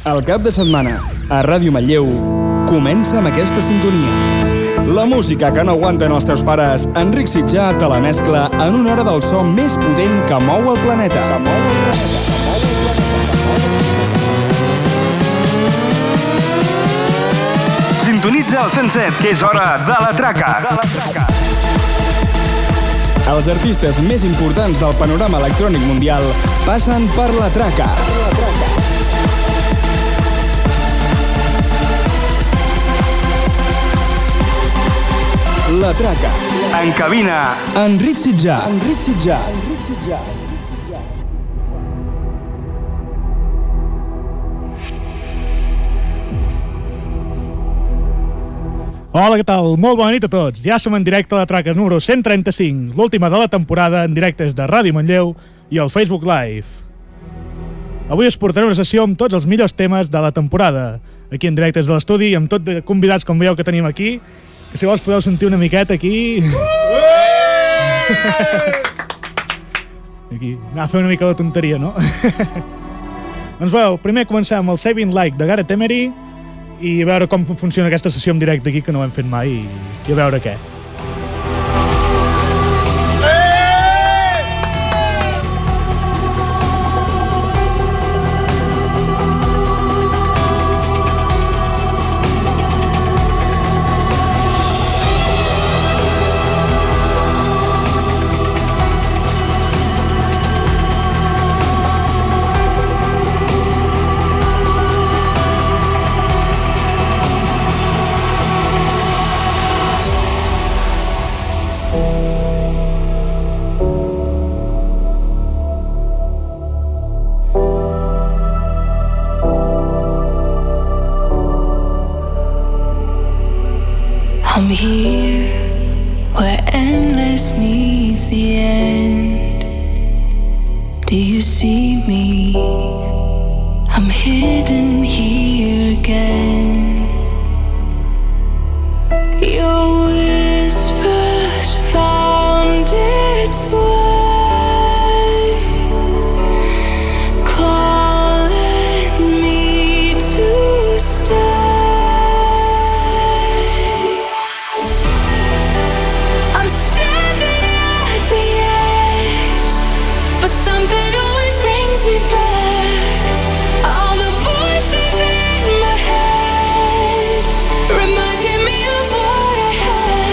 El cap de setmana, a Ràdio Manlleu, comença amb aquesta sintonia. La música que no aguanten els teus pares, Enric Sitjà te la mescla en una hora del so més potent que mou el planeta. Sintonitza el 107, que és hora de la traca. Els artistes més importants del panorama electrònic mundial passen per la traca. La traca. En cabina, Enric Sitjà. Hola, què tal? Molt bona nit a tots. Ja som en directe a la traca número 135, l'última de la temporada, en directes de Ràdio Manlleu i el Facebook Live. Avui us portaré una sessió amb tots els millors temes de la temporada, aquí en directes de l'estudi, amb tot de convidats com veieu que tenim aquí, que si vols podeu sentir una miqueta aquí. Aquí, anar a fer una mica de tonteria, no? Doncs veu, primer començar amb el Saving Like de Gareth Emery, i a veure com funciona aquesta sessió en directe aquí, que no ho hem fet mai, i a veure què. I'm here where endless meets the end. Do you see me? I'm hidden here again. Your whispers found its way, calling me to stay. Something always brings me back. All the voices in my head reminding me of what I had.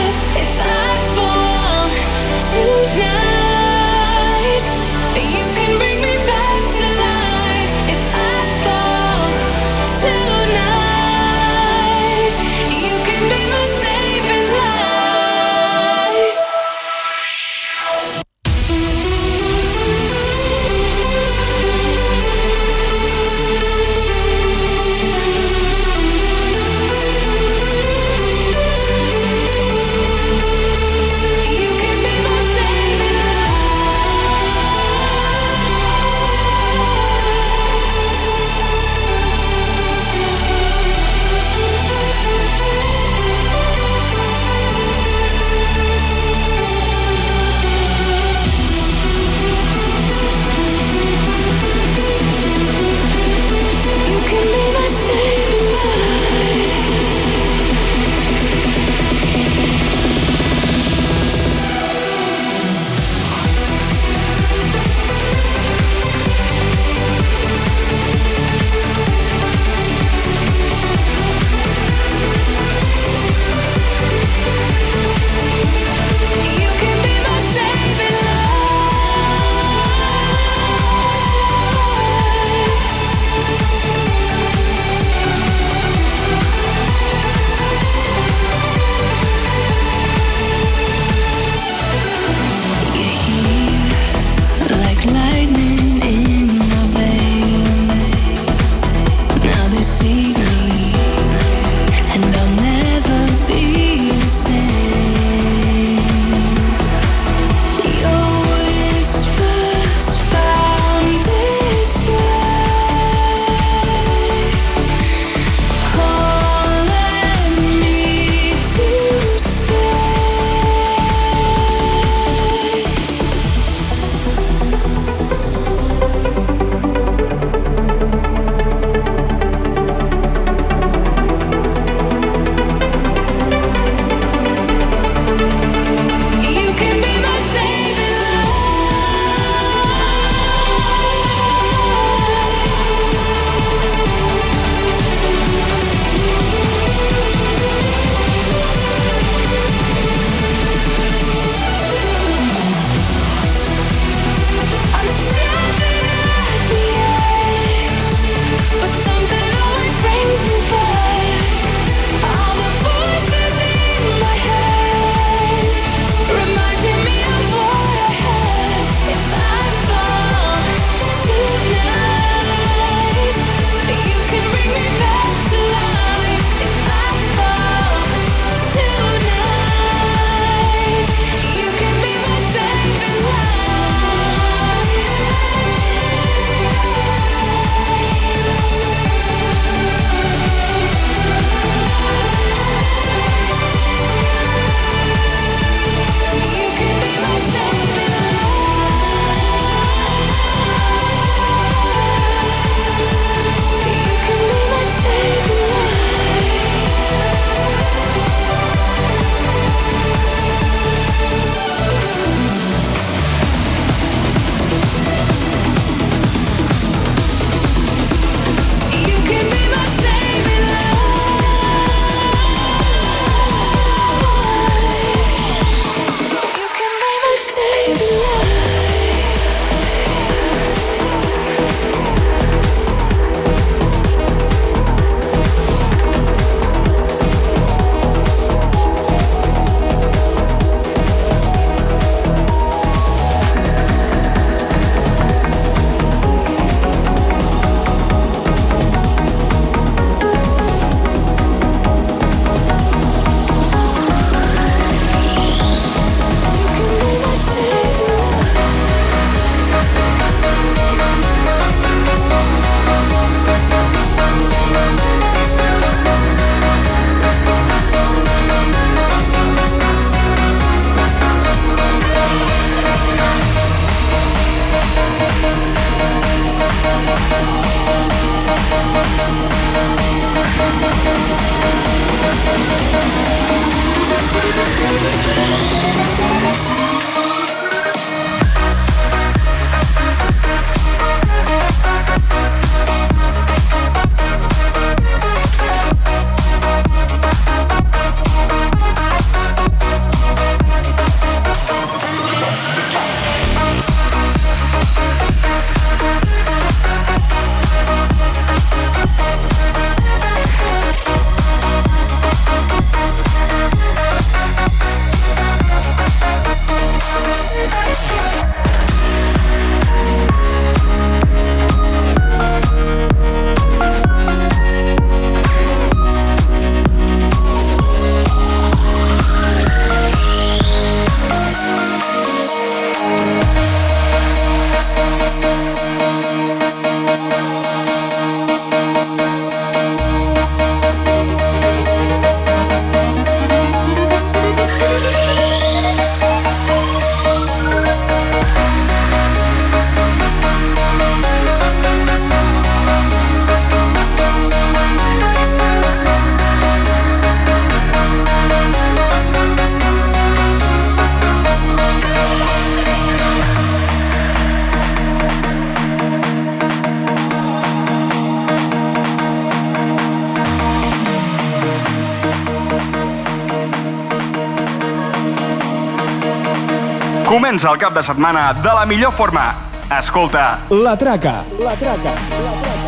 Comença el cap de setmana de la millor forma. Escolta, La Traca. La Traca. La Traca.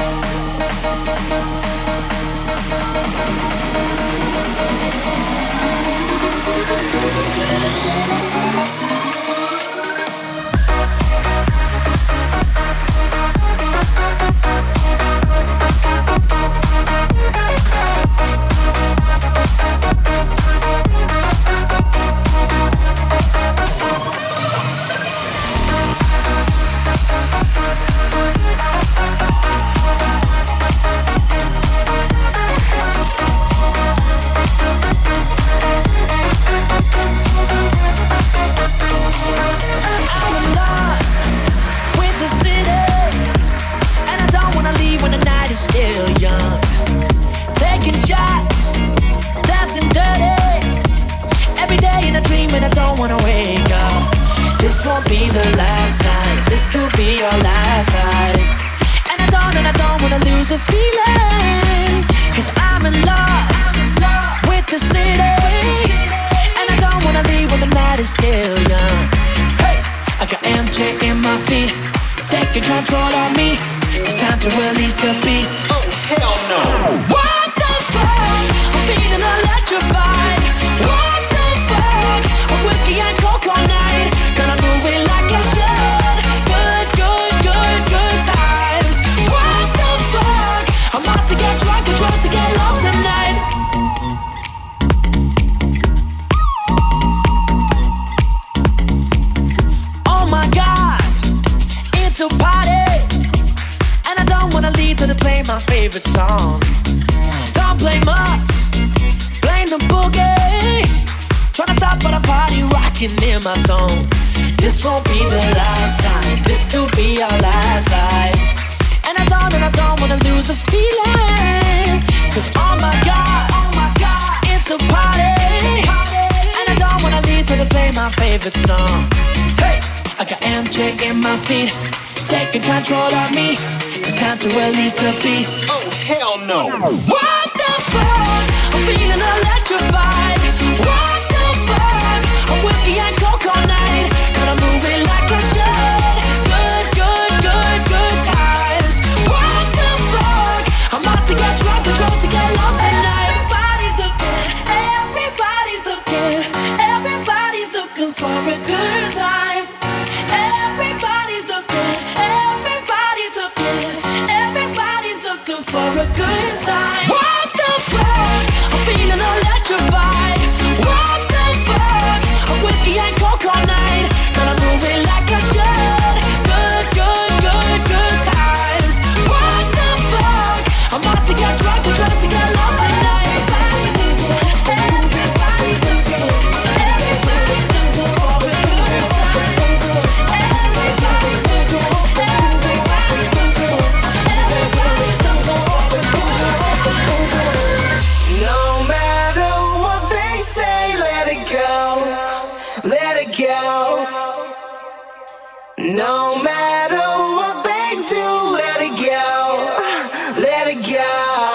let it go.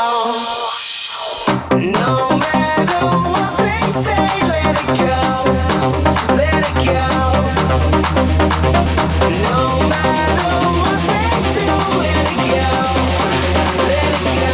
No matter what they say, let it go. Let it go. No matter what they do, let it go. Let it go.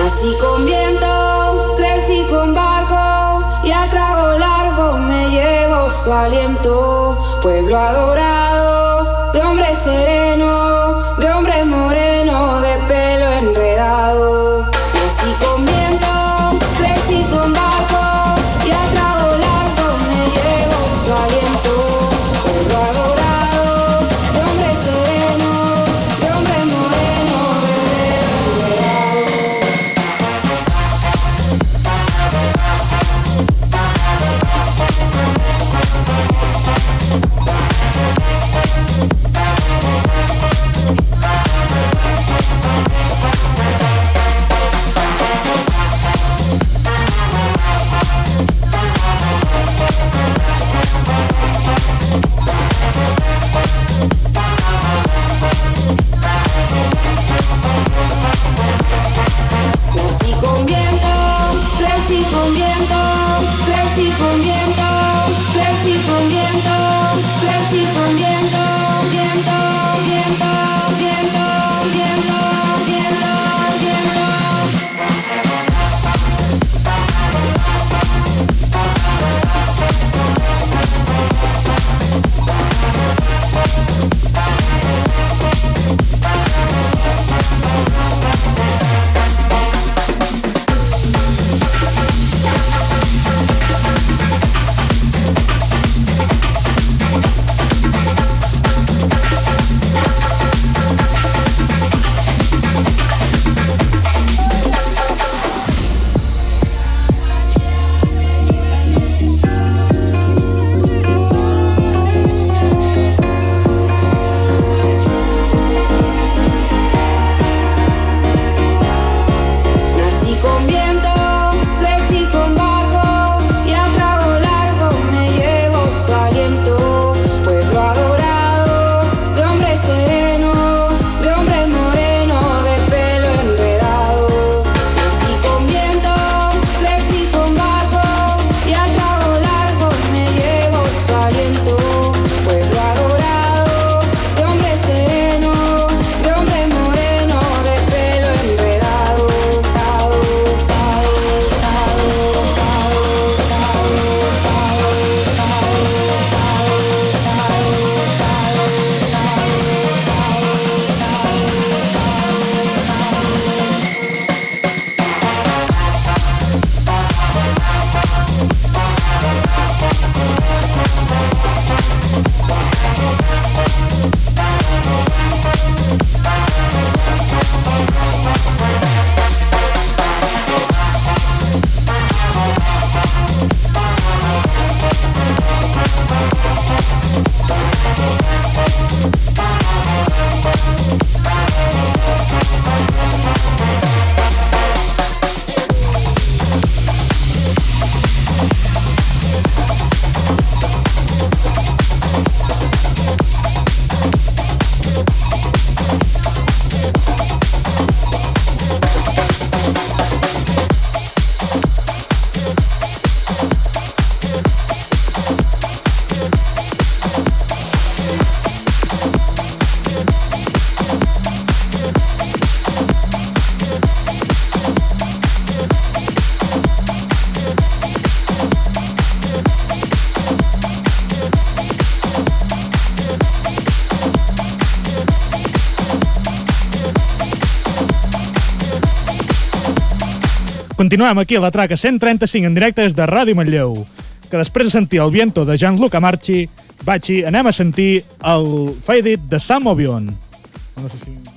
Nací con viento, crecí con barco y a trago largo me llevo su aliento. Pueblo adorado, de hombre sereno, de hombre moreno, de pelo enredado. Nací con viento, crecí con barco y a trago largo me llevo su aliento. Pueblo adorado, de hombre sereno, de hombre moreno, de pelo enredado. Nací con viento, crecí con viento, crecí con viento, crecí con viento, crecí con viento, viento, viento, viento, viento, viento, viento. Nací con viento, crecí con barco y a trago largo me llevo su aliento. Pueblo adorado, de hombre sereno, de hombre moreno, de pelo enredado. Nací con viento, crecí con barco y a trago largo me llevo su aliento. Pueblo adorado, de hombre sereno, de hombre moreno, de pelo enredado. Continuem aquí a la traca 135 en directe des de Ràdio Manlleu, que després de sentir el viento de Gianluca Bacci, anem a sentir el Fade It de Sam Obion. No sé si...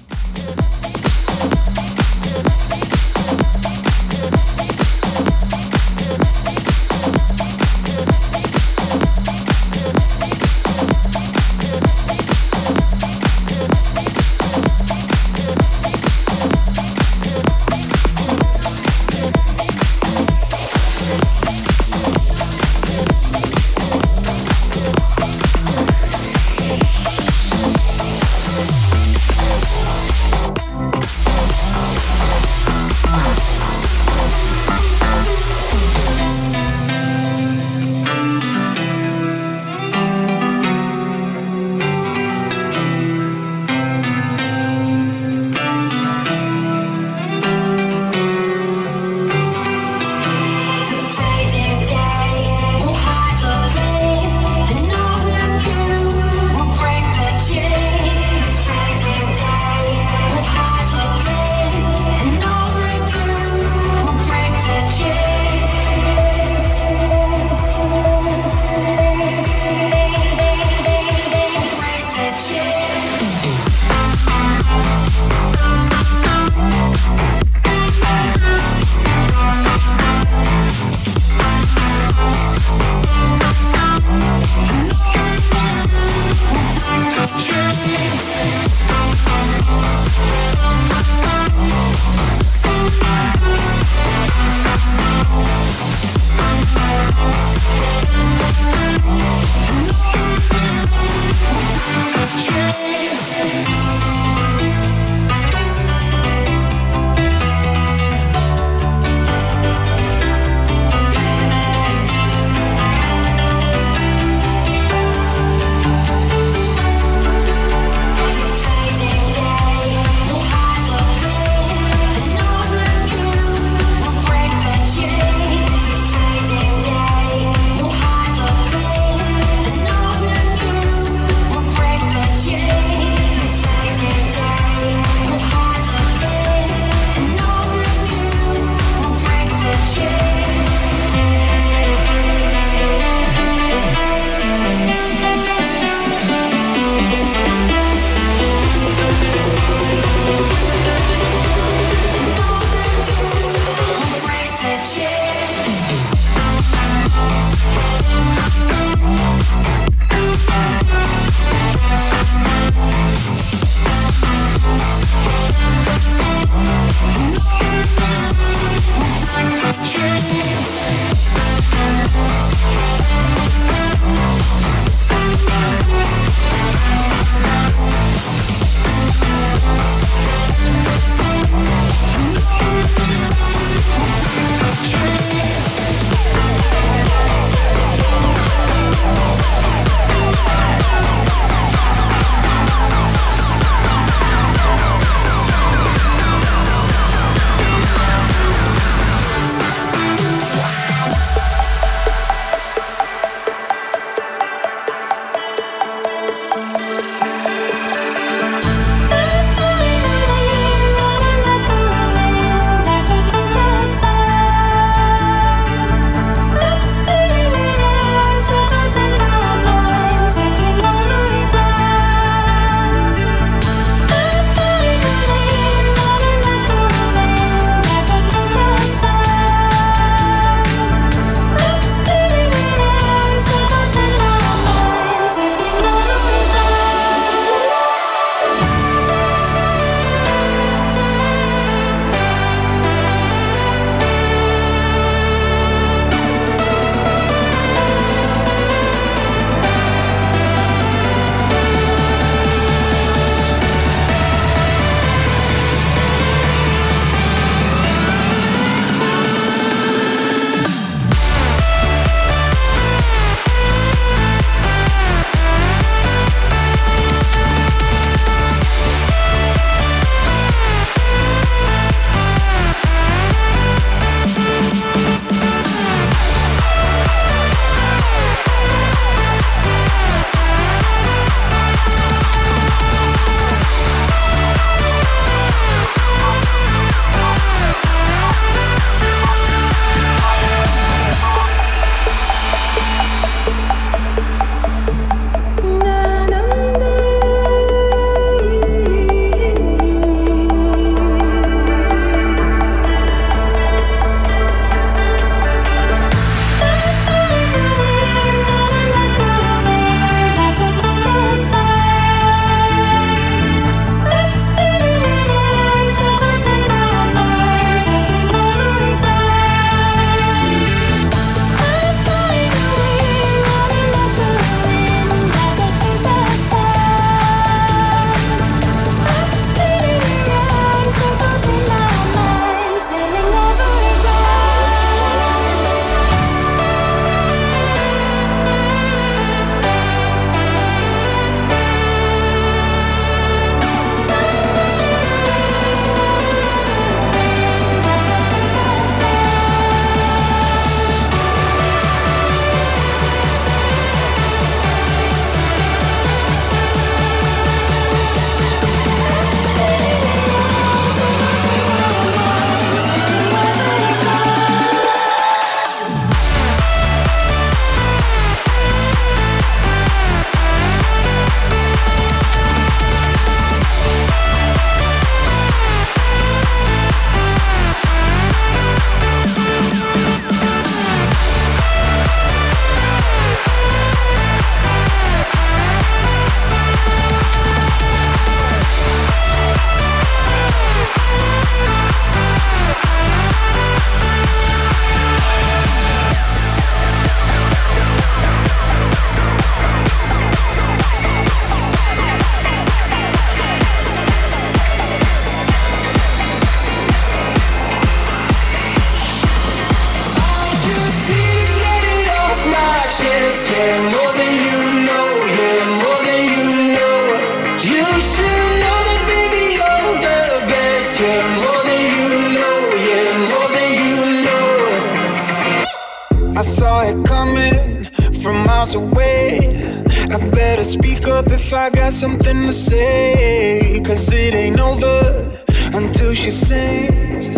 I saw it coming from miles away. I better speak up if I got something to say, 'cause it ain't over until she sings.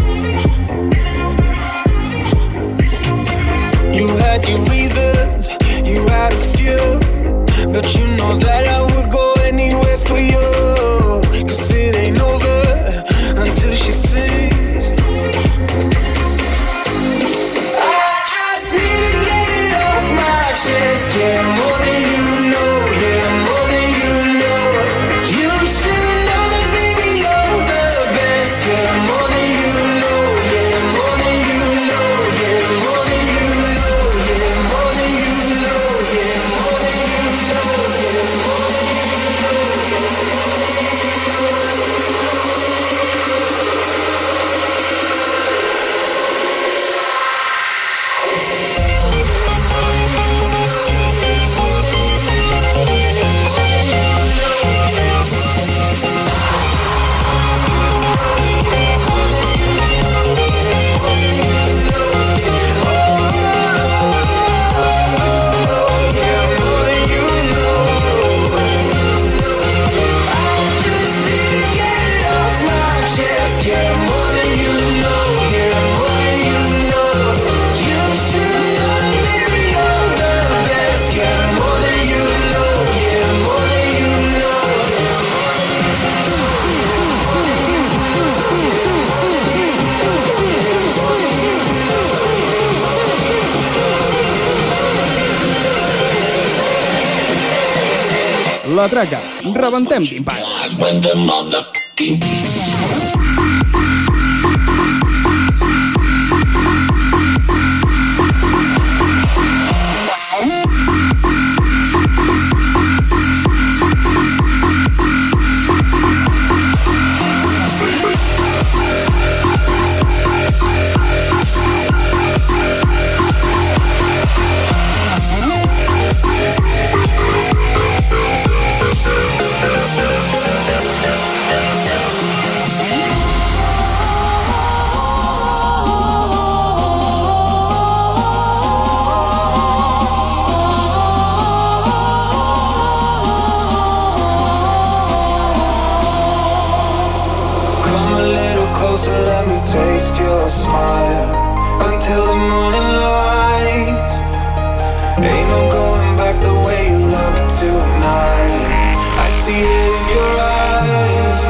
You had your reasons, you had a few, but you know that I would go anywhere for you, 'cause it ain't over until she sings. I just need to get it off my chest, yeah, more than you know, yeah, more than you know. You should know that, baby, you're the best, yeah, more than you know, yeah, more than you know, yeah, more than you know, yeah, more than you know, yeah, more than you know, yeah, more than you La Traca, rebentem timpans. let me taste your smile until the morning light. Ain't no going back the way you look tonight. I see it in your eyes.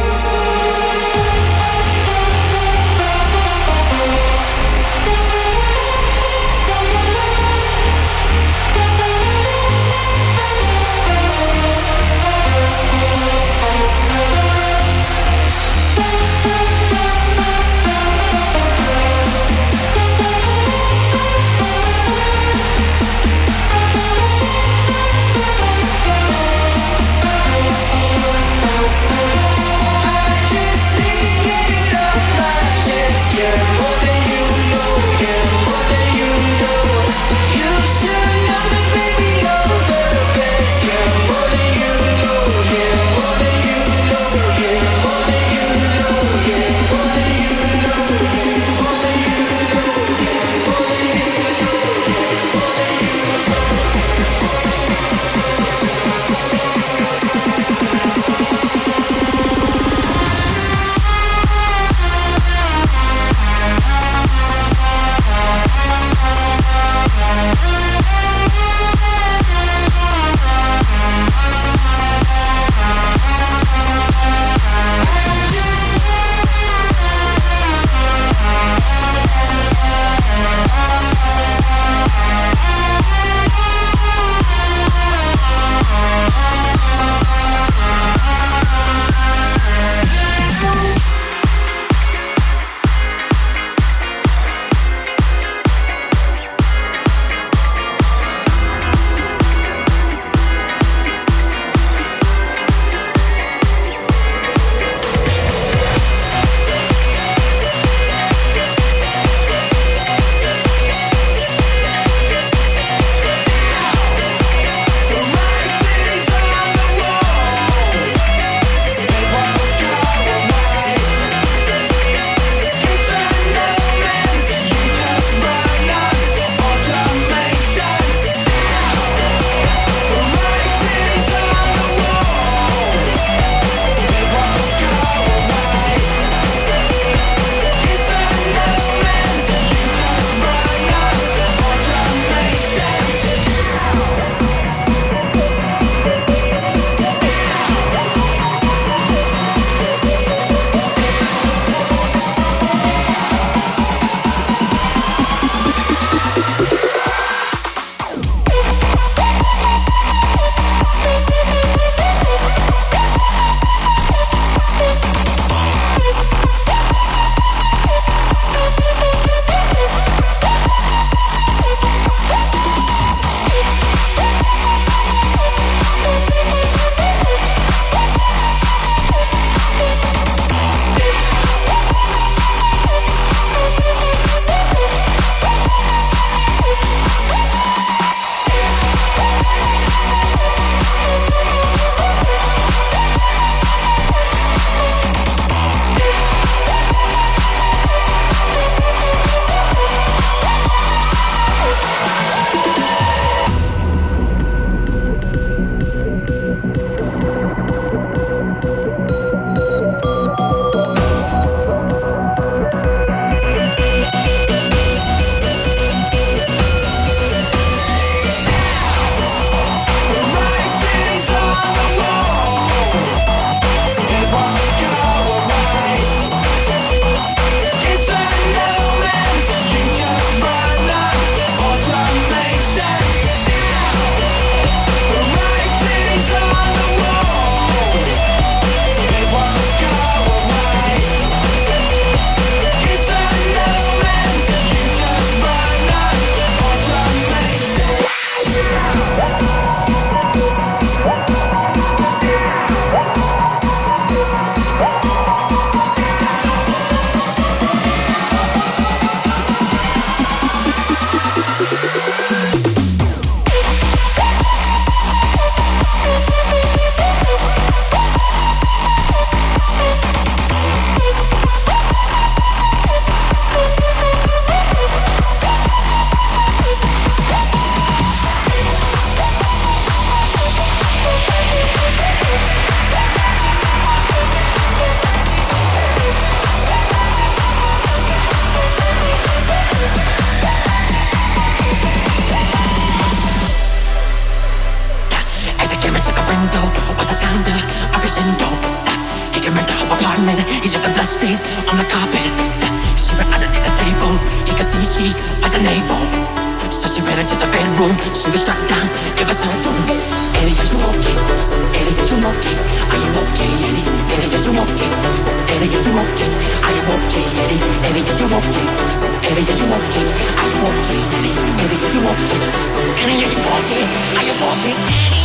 neighbor. So she ran into the bedroom. She was struck down. It was her room. Eddie, are you okay? So Eddie, are you okay? Are you okay, Eddie? Eddie, are you okay? So Eddie, are you okay? Are you okay, Eddie? Eddie, are you okay? So Eddie, are you okay? Are you okay, Eddie? Eddie, are you okay? So Eddie, are you okay? Are you okay, Eddie?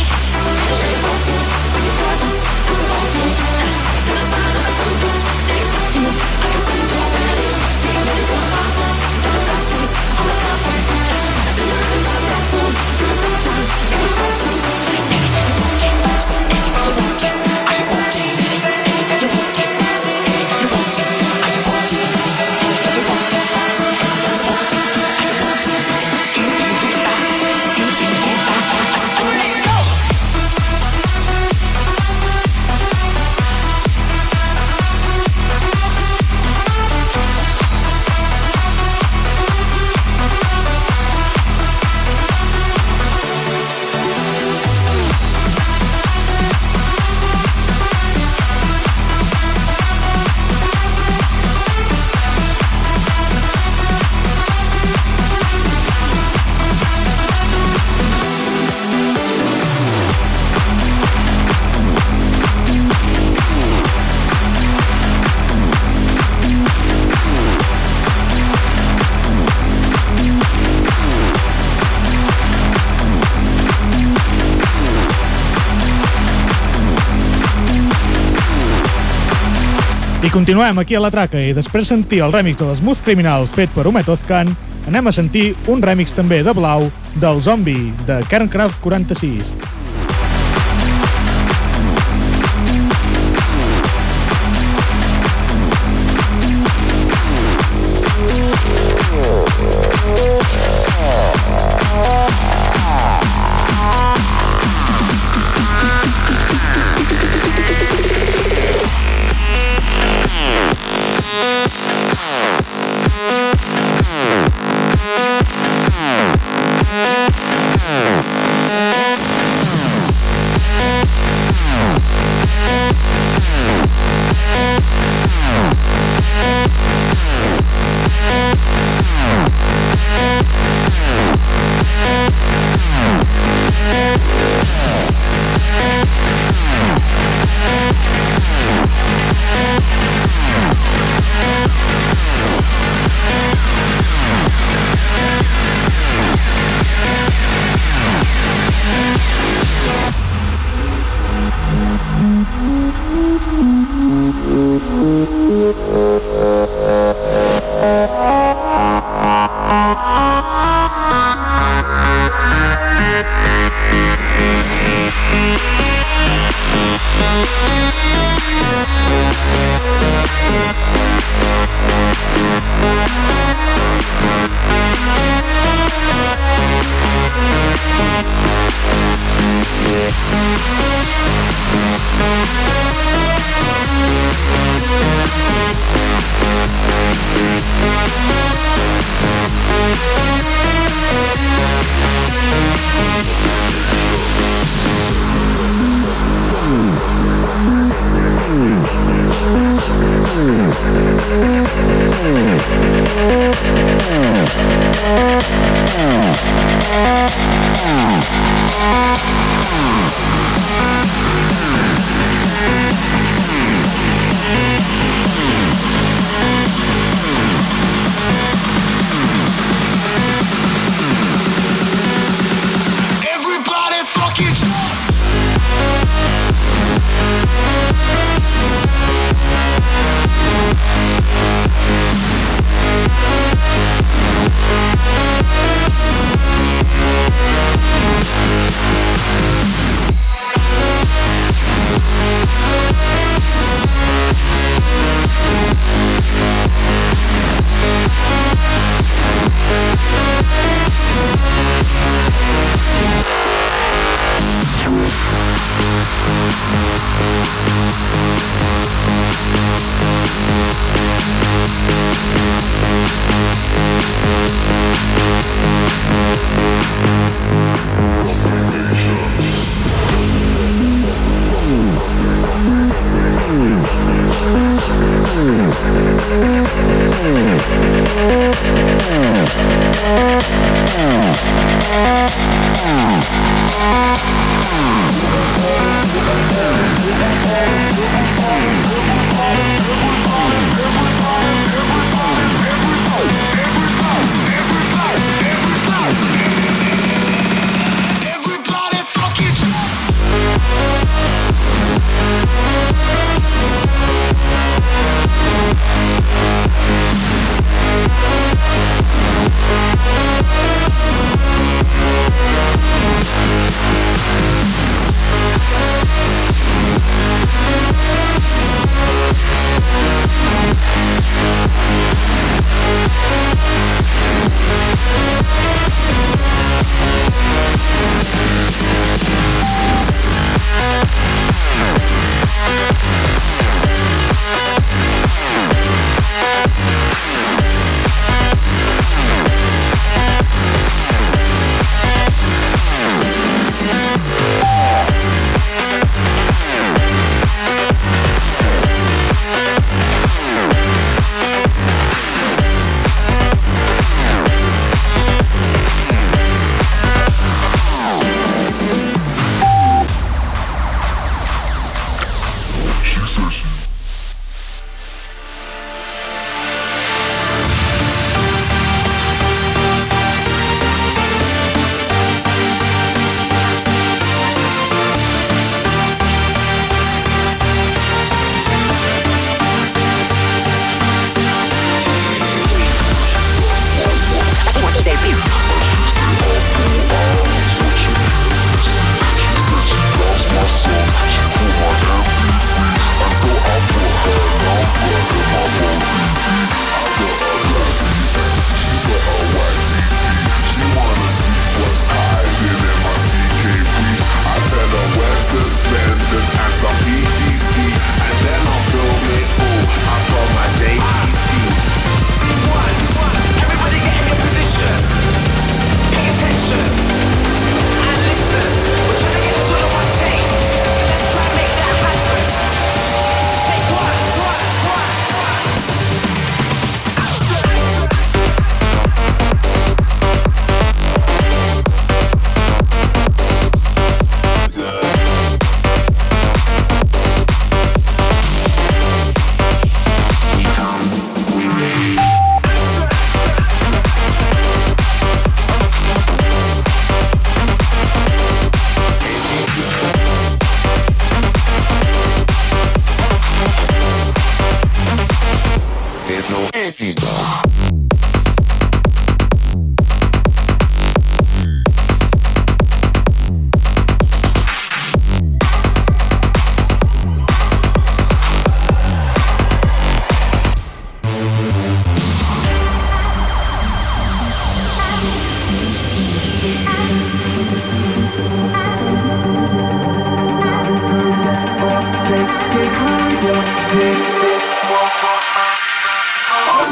I continuem aquí a la traca i després de sentir el remix de l'Smooth Criminal fet per Ume Toscan, anem a sentir un remix també de Blau del Zombie de Kernkraft 46.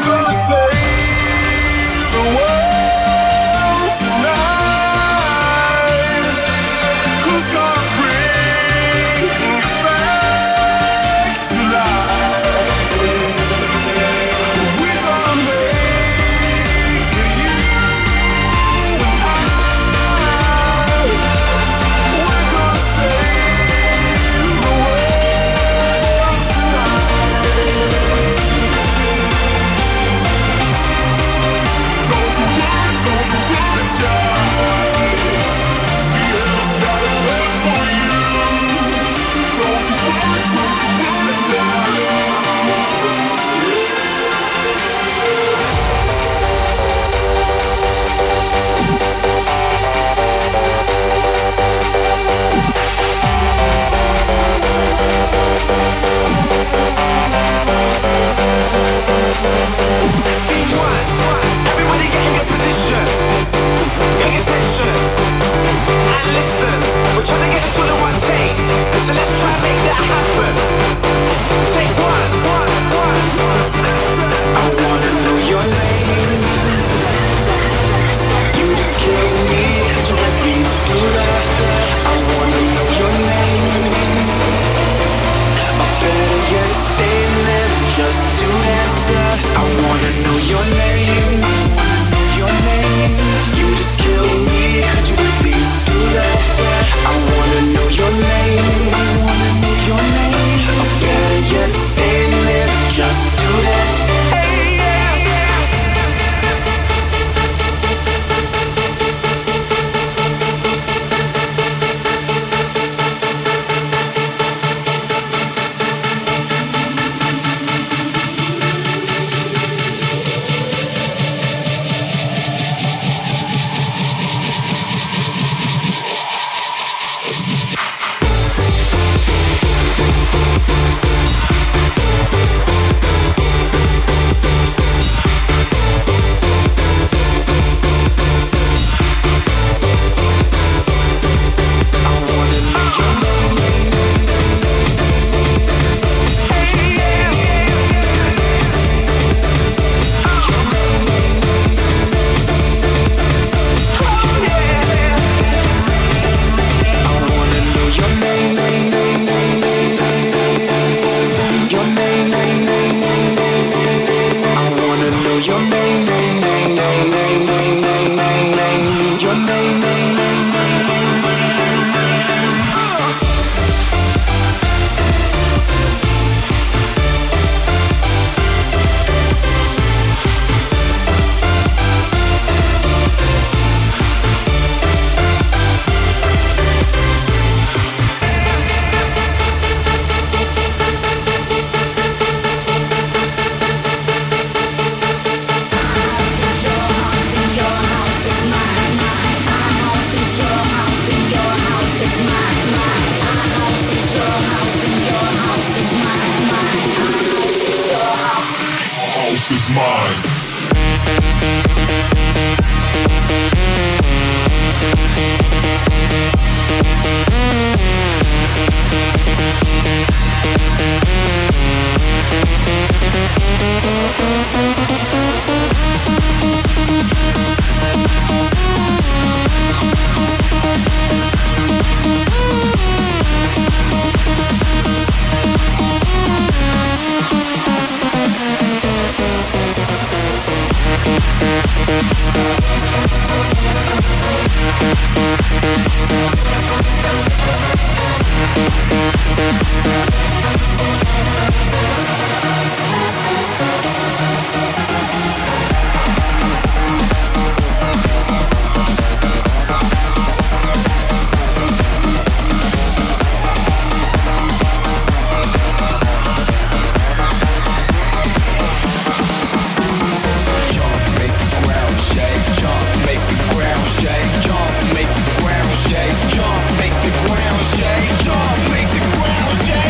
Make the ground shake, jump, make the ground shake, jump, make the ground shake.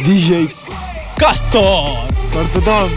DJ Castor! per tothom.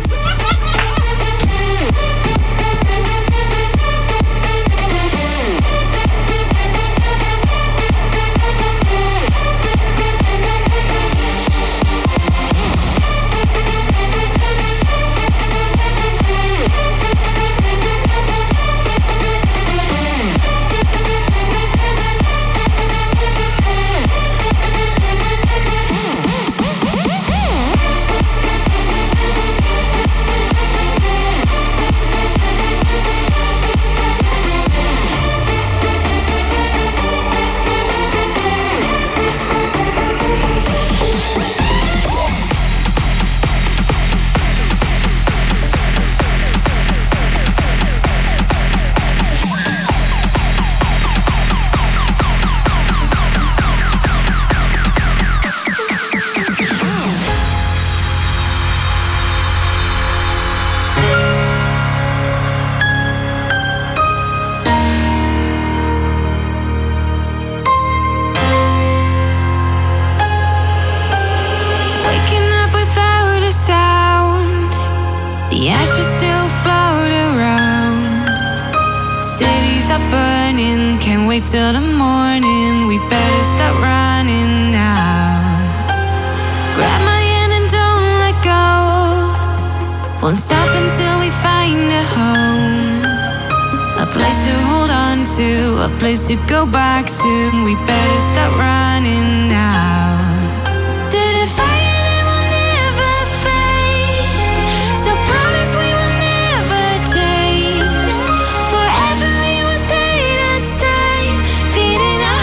Till the morning, we better start running now. Grab my hand and don't let go. Won't stop until we find a home, a place to hold on to, a place to go back to. We better start running now. To the fire that will never fade, so promise we will never change. Forever we will stay the same, feeding our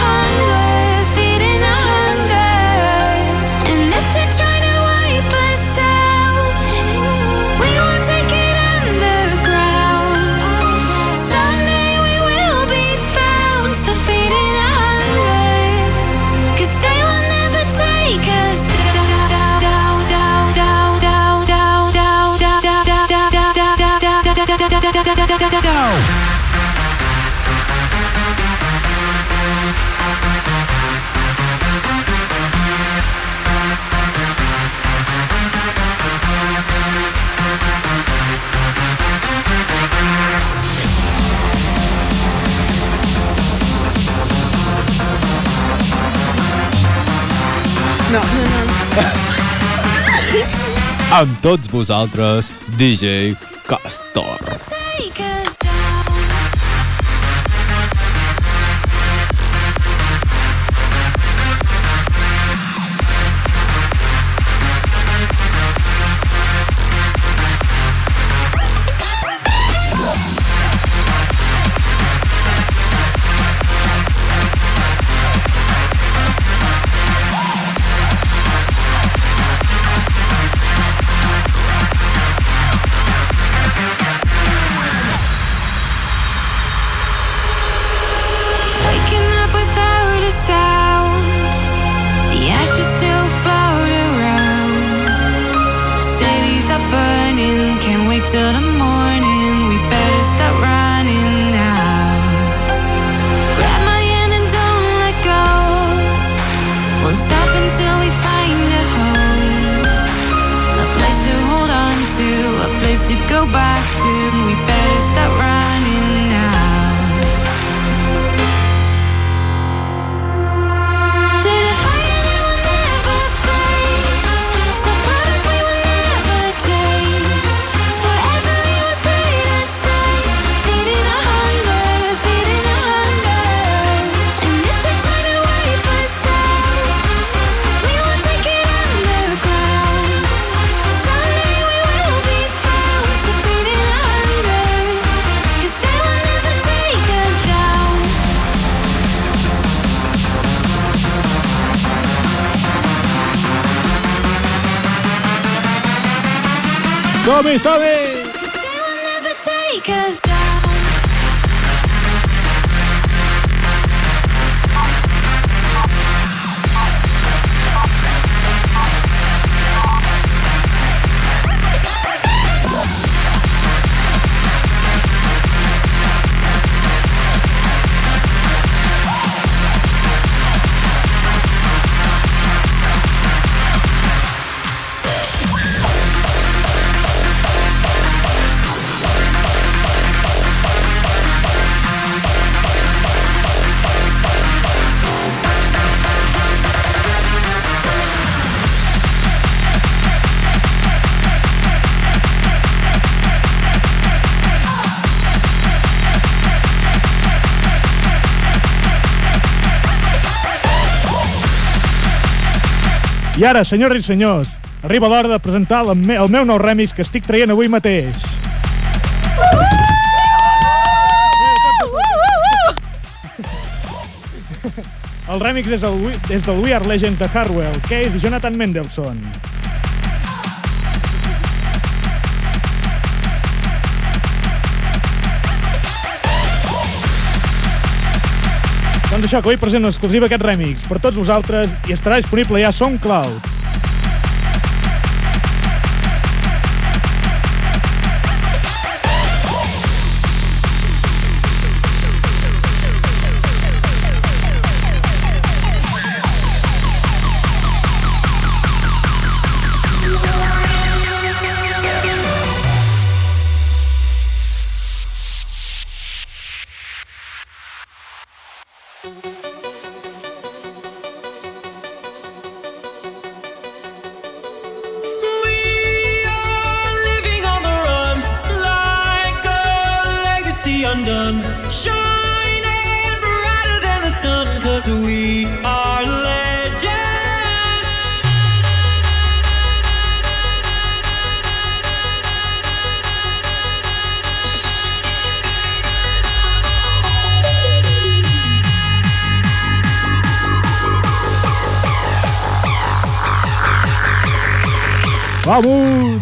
hunger, and if they're trying to wipe us out, we will take it underground. Someday we will be found, so feeding our hunger, 'cause they will never take us down. Amb tots vosaltres, DJ Castor. Take us till the morning, we better start running now. Grab my hand and don't let go. Won't stop until we find a home, a place to hold on to, a place to go back to. We better start running now. Som-hi, som-hi! I ara, senyores i senyors, arriba l'hora de presentar el meu nou remix que estic traient avui mateix. El remix és del We Are Legend de Hardwell, Case i Jonathan Mendelsohn. Doncs això, que avui presento en exclusiva aquest remix per tots vosaltres i estarà disponible ja a SoundCloud. Undone, shining brighter than the sun, 'cause we are legends. ¡Vamos!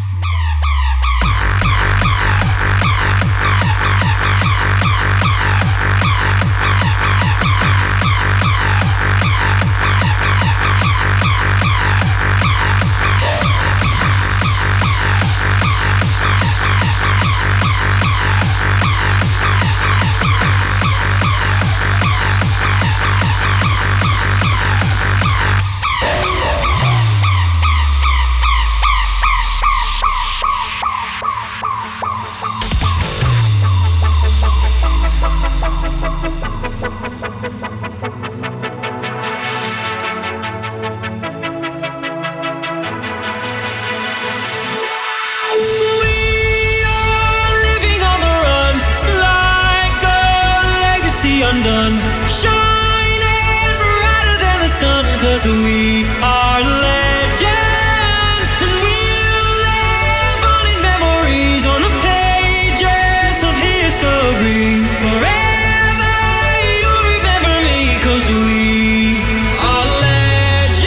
Undone, shining brighter than the sun, 'cause we are legends, and we'll live on in memories on the pages of history. Forever you'll remember me, 'cause we are legends.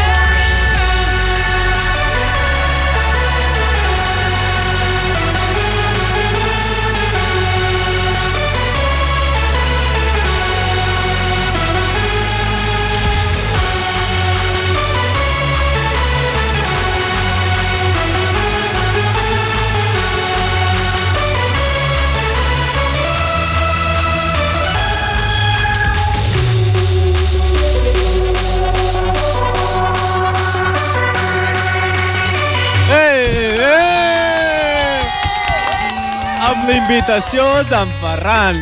Amb la invitació d'en Ferran.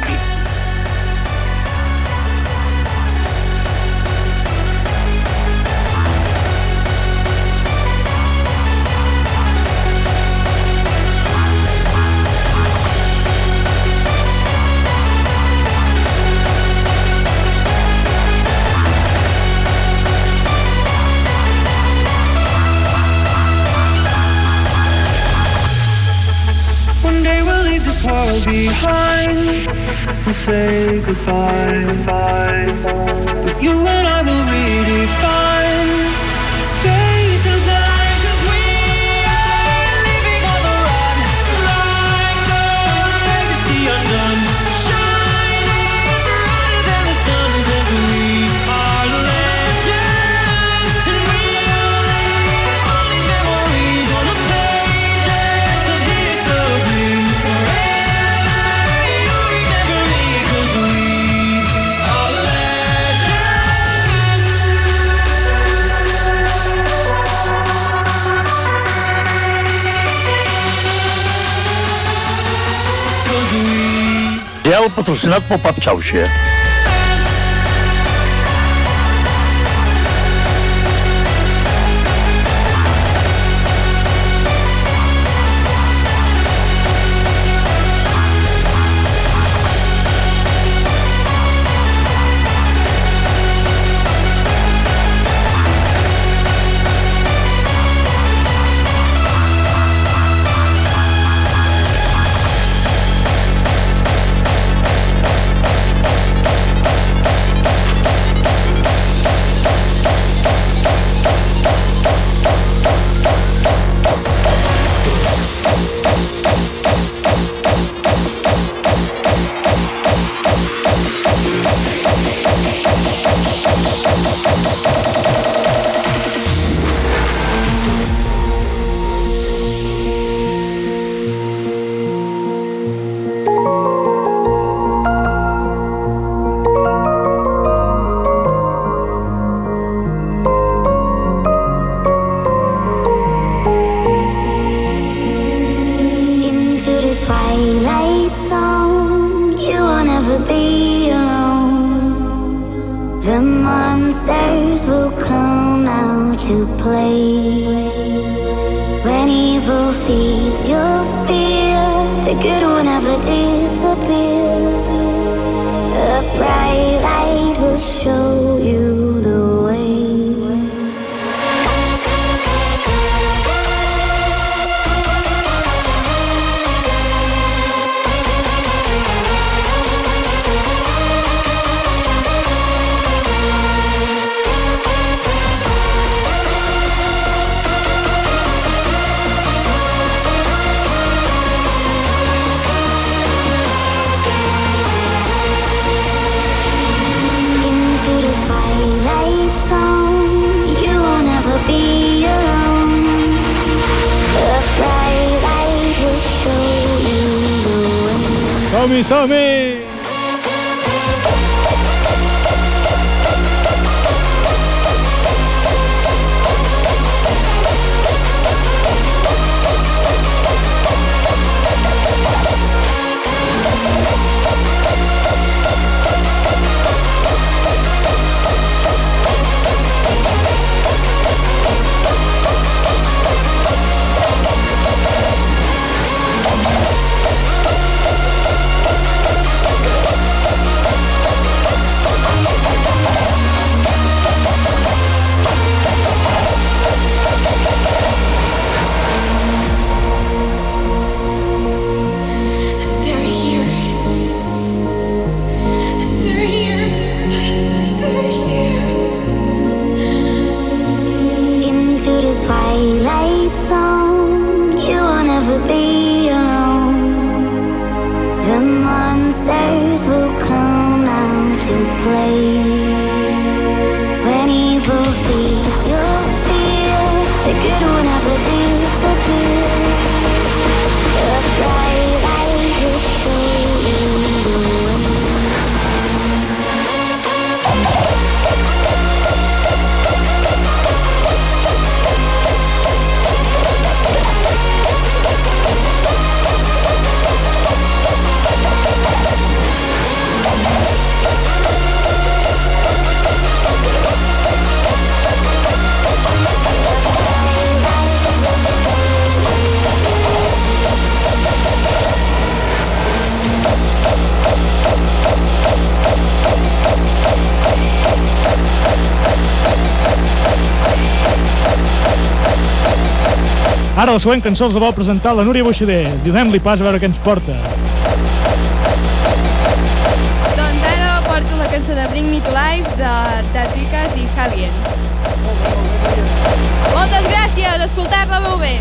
One day we'll leave this world behind and say goodbye. But you and I will redefine space and time, 'cause we are living on the run, like a legacy undone, shining brighter than the sun, 'cause we are legends, and we'll live on in memories on the pages of history. Forever you'll remember me, 'cause we are legends. Gel patrocinat pel Pap Xauxa. The monsters will come out to play. When evil feeds your fear, the good will never disappear. A bright light will show you the way. Be alone. A bright light will show you the way. Som-hi, som-hi! Twilight zone, you will never be alone. The monsters will come out to play. When evil feeds your fear, the good will never disappear. A bright light will show you the way. Ara la següent cançó els la vol presentar la Núria Buixader. Donem-li pas a veure què ens porta. Doncs ara porto la cançó de Bring Me to Life de Tricas i Javier. Moltes gràcies, escoltar-la molt bé.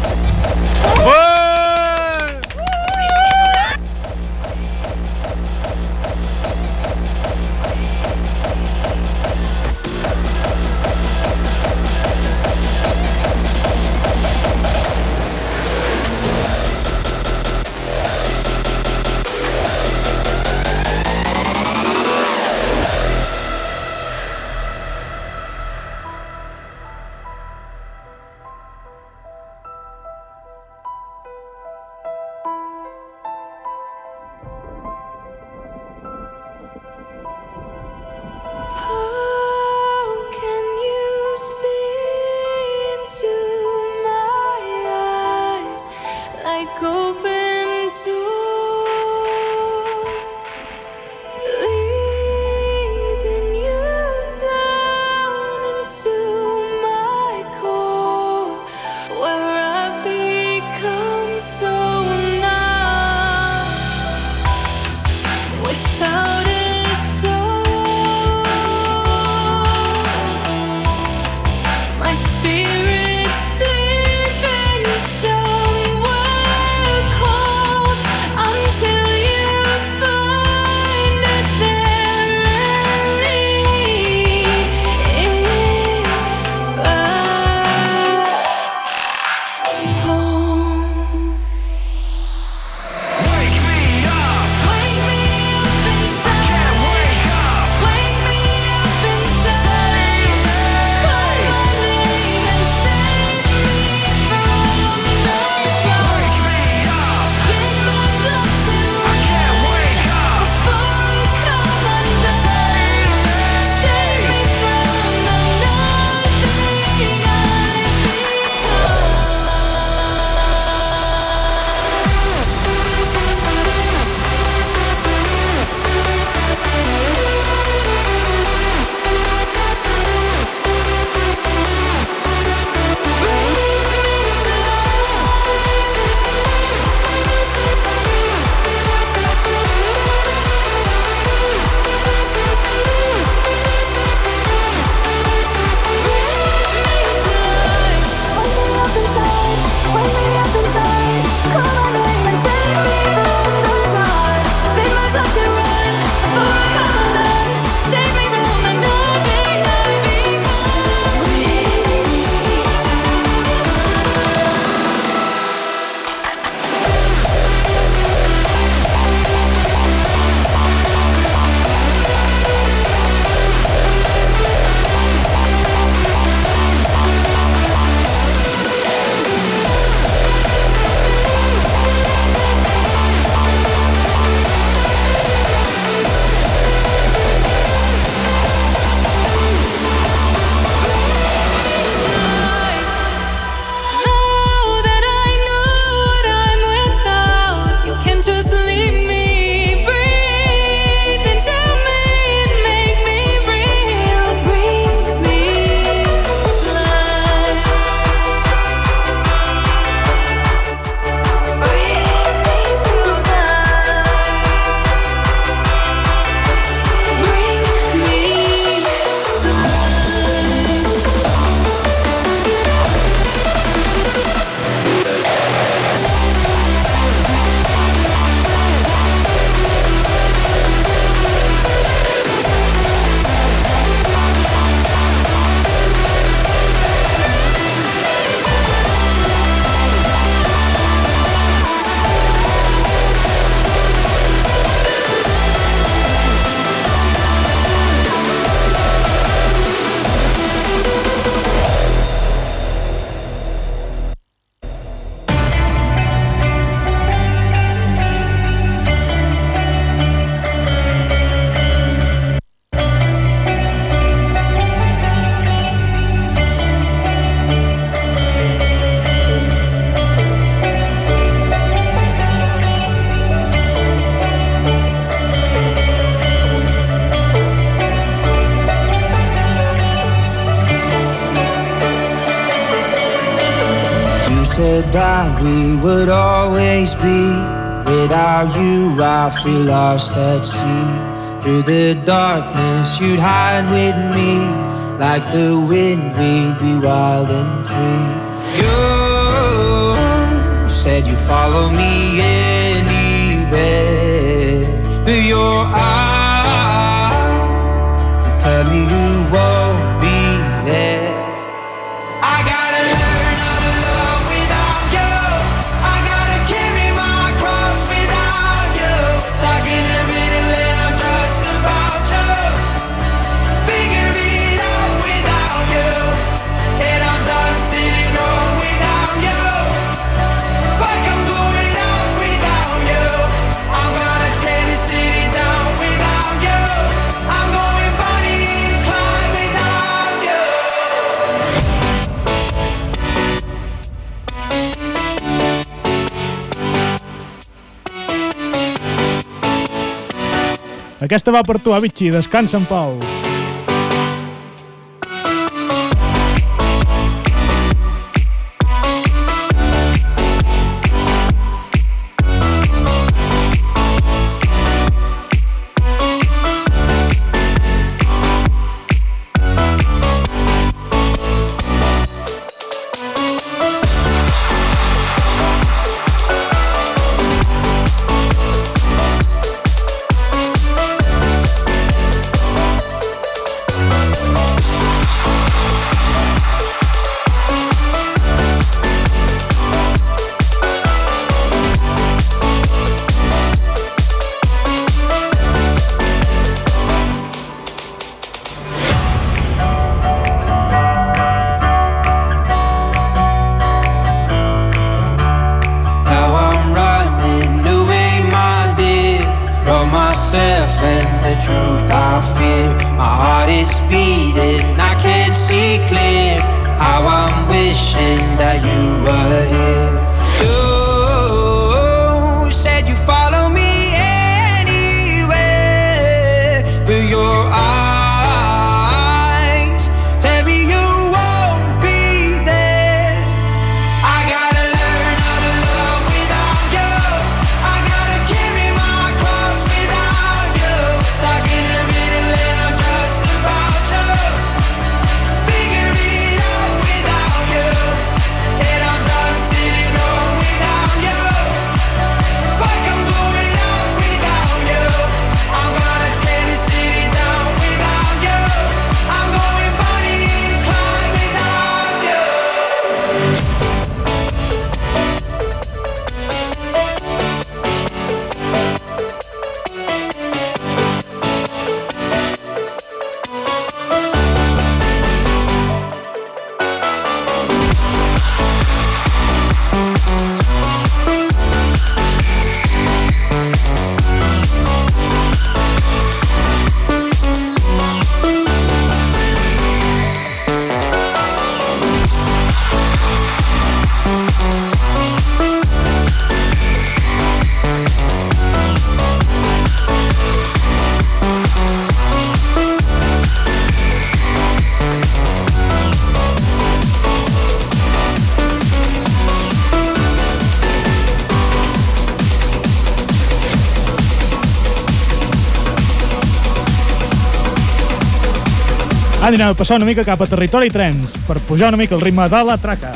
said that we would always be. Without you I feel lost at sea. Through the darkness you'd hide with me. Like the wind we'd be wild and free. You said you'd follow me anywhere. But your eyes tell me you won't be there. I gotta learn how to love without you. I gotta carry my cross without you. Stuck in the middle and I'm just about to figure it out without you. And I'm done sitting home without you. Fuck, I'm going out without you. I'm gonna tear the city down without you. I'm going Bonnie and Clyde without you. Aquesta va per tu, Avicii, descansa en pau. Ara anem a passar una mica cap a Territori Trens per pujar una mica el ritme de la traca.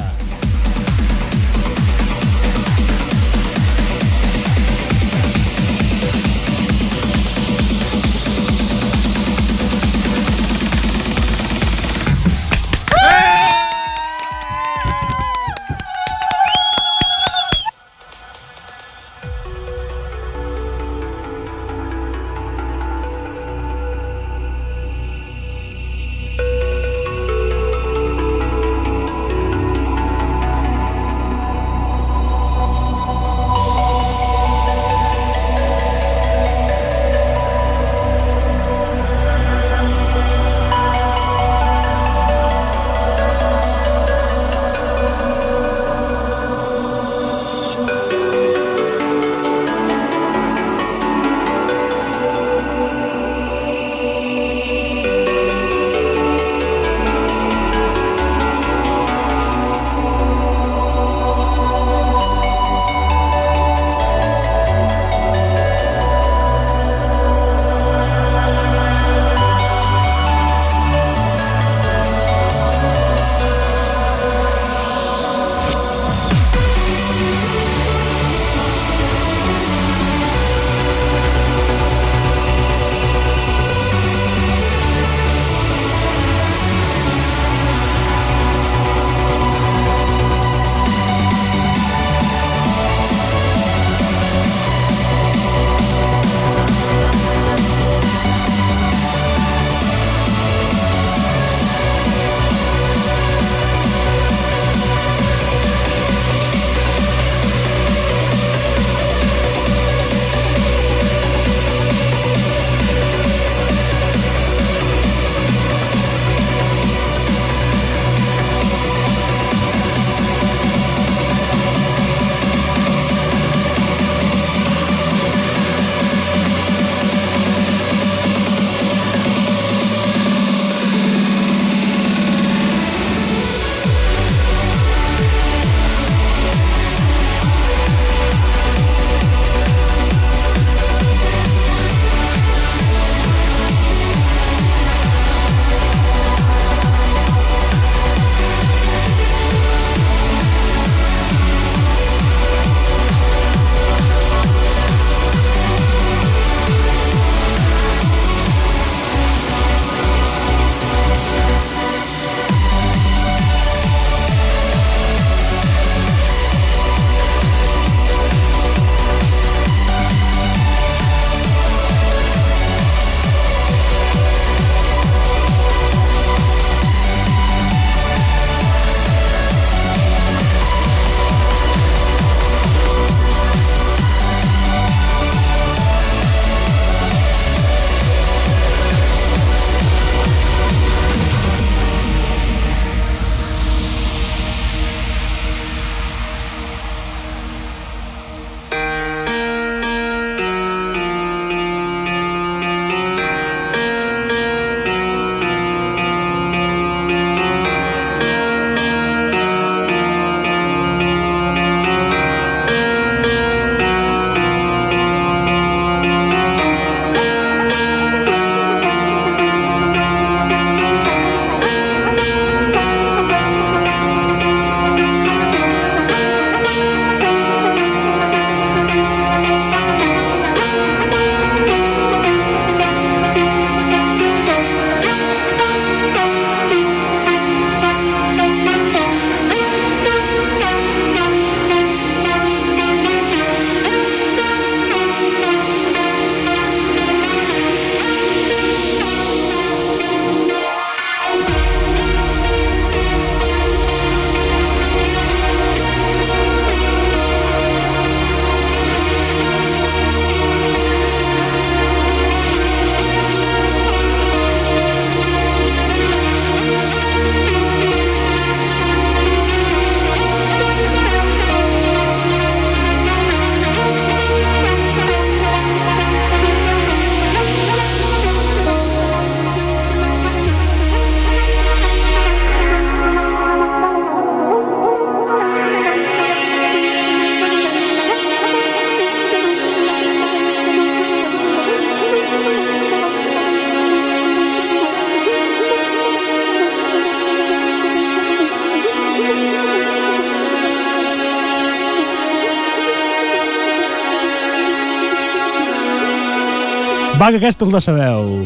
Va, que aquesta us la sabeu.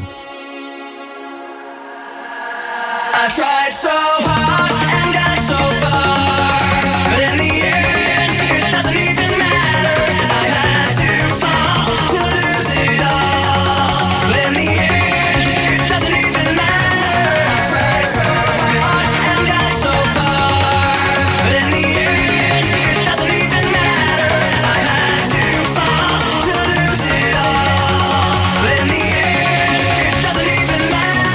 I tried so hard and got so far, but in the end, it doesn't even matter. I had to fall to lose it all, but in the end, it doesn't even matter. I tried so hard and got so far, but in the end, it doesn't even matter. I had to fall to lose it all, but in the end, it doesn't even matter.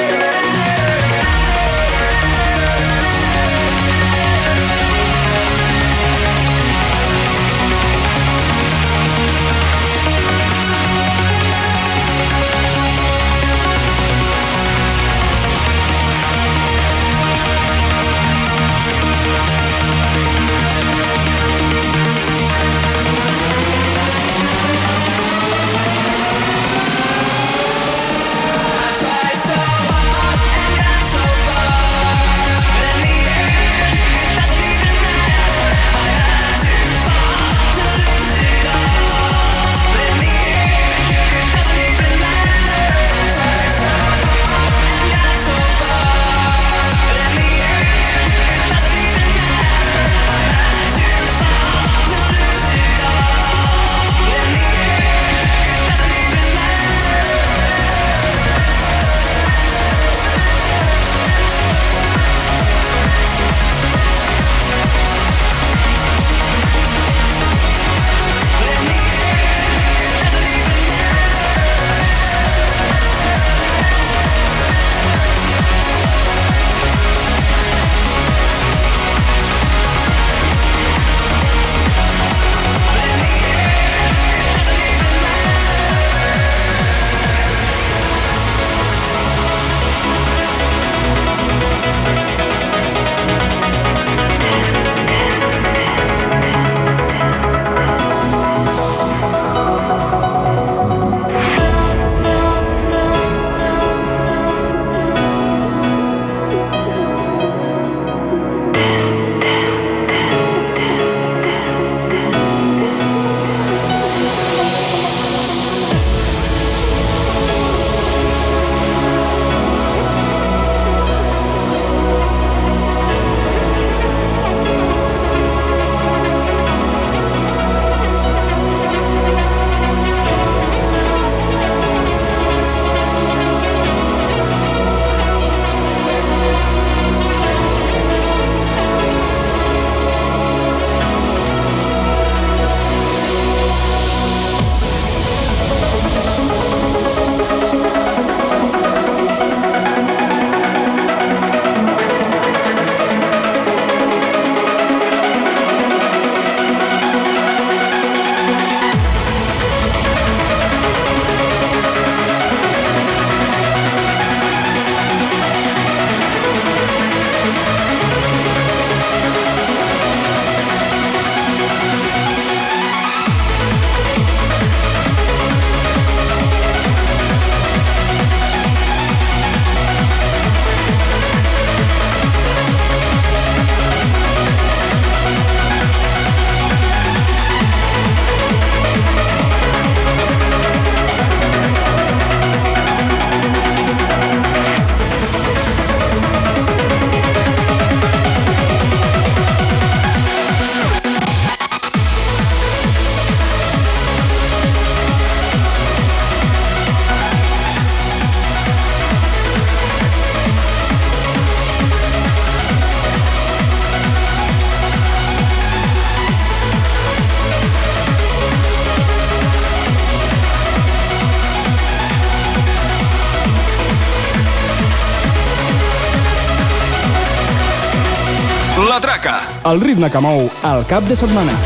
La Traca. El ritme que mou el cap de setmana.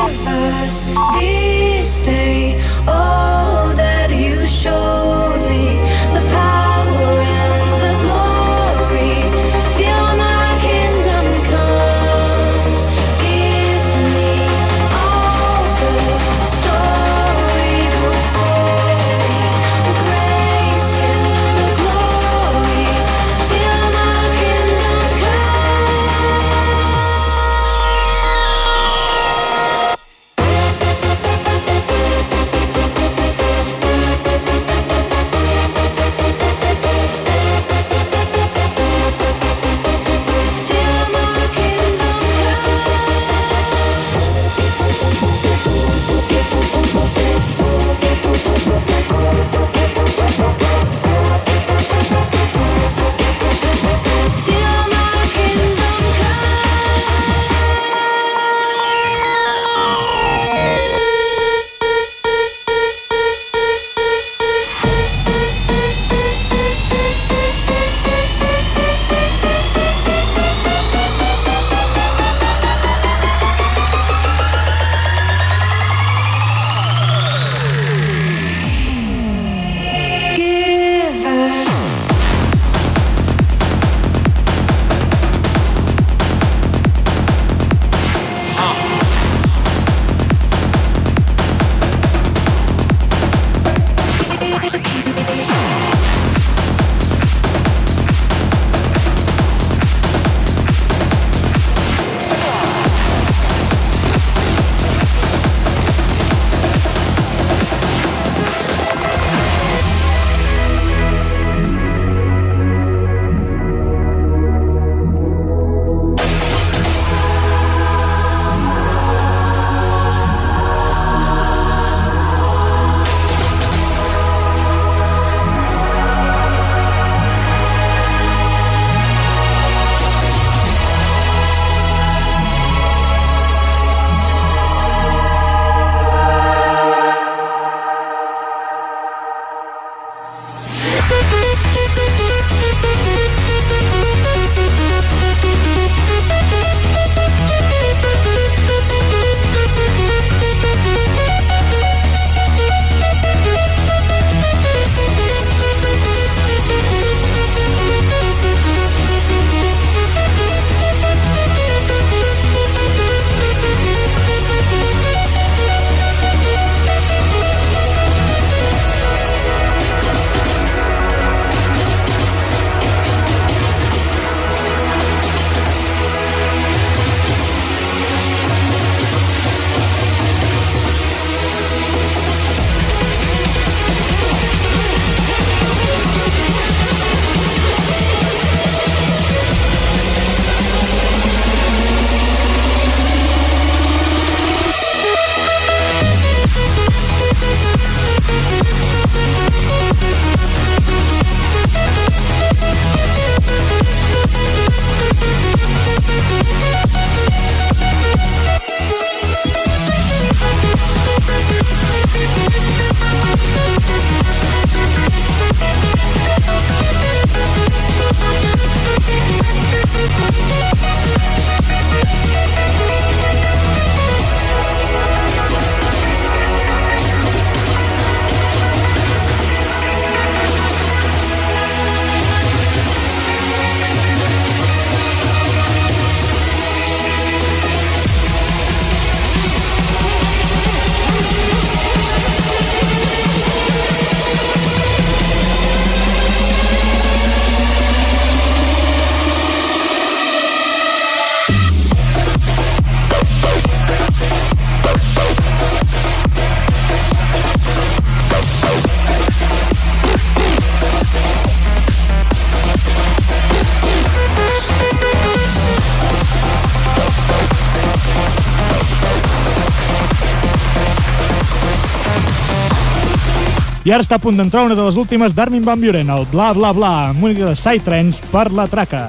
Give us this day all that you showed me, the power and the glory, till my kingdom comes. Give me all the storybook told me, the grace and the glory, till my kingdom comes. Give us I ara està a punt d'entrar una de les últimes d'Armin van Buuren, el Bla Bla Bla, amb una de Psytrance per la traca.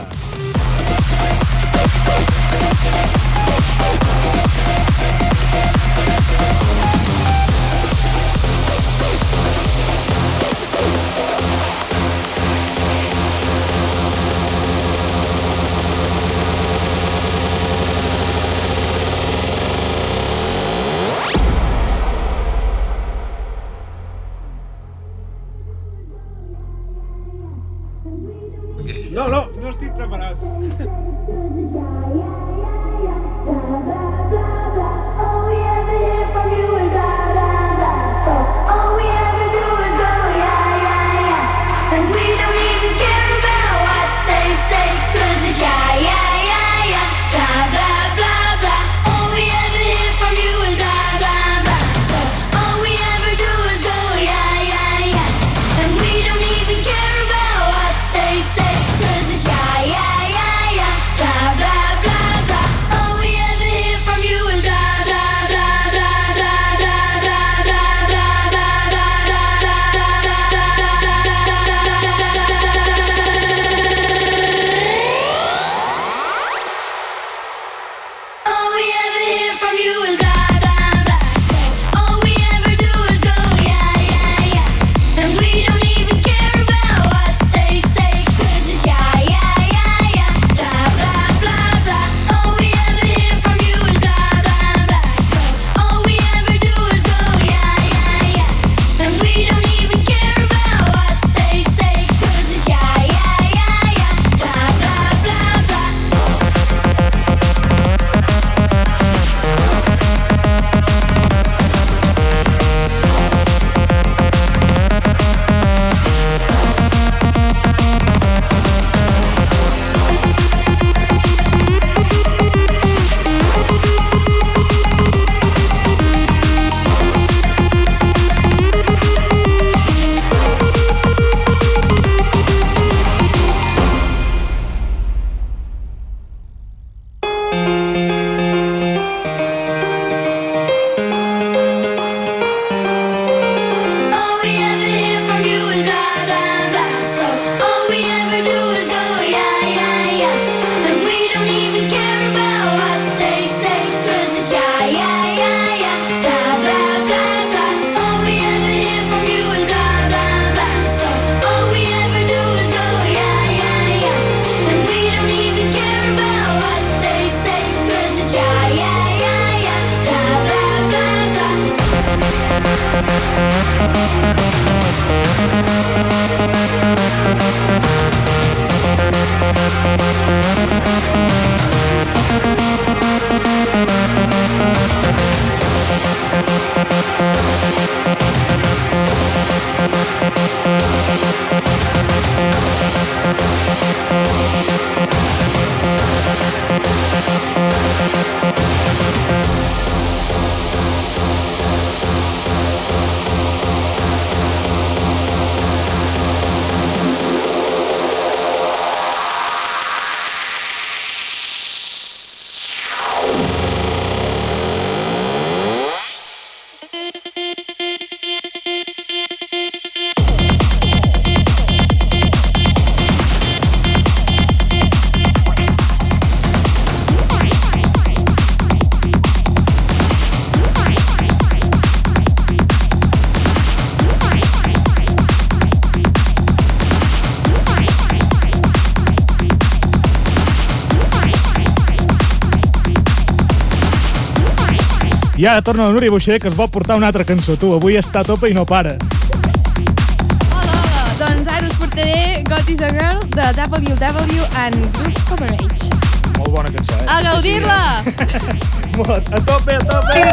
I ara torna la Núria Buixer, que es vol portar una altra cançó. Tu, avui està a tope i no para. Hola, doncs ara us portaré God is a Girl de WW and Group Coverage. Molt bona cançó, A gaudir-la! Molt, a tope, a tope!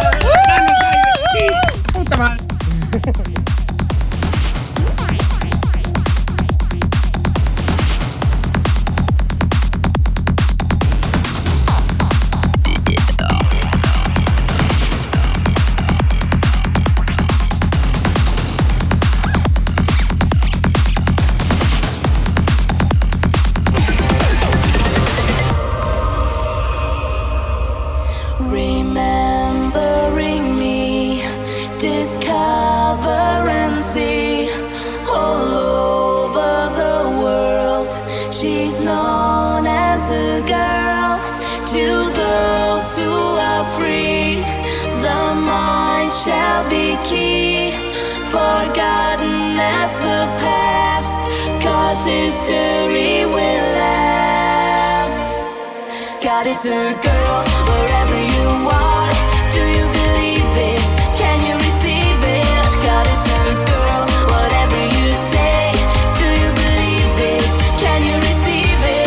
Puta madre! Remembering me, discover and see all over the world. She's known as a girl to those who are free. The mind shall be key, forgotten as the past, 'cause history will last. God is a girl wherever you are. Do you believe it? Can you receive it? God is a girl, whatever you say. Do you believe it? Can you receive it?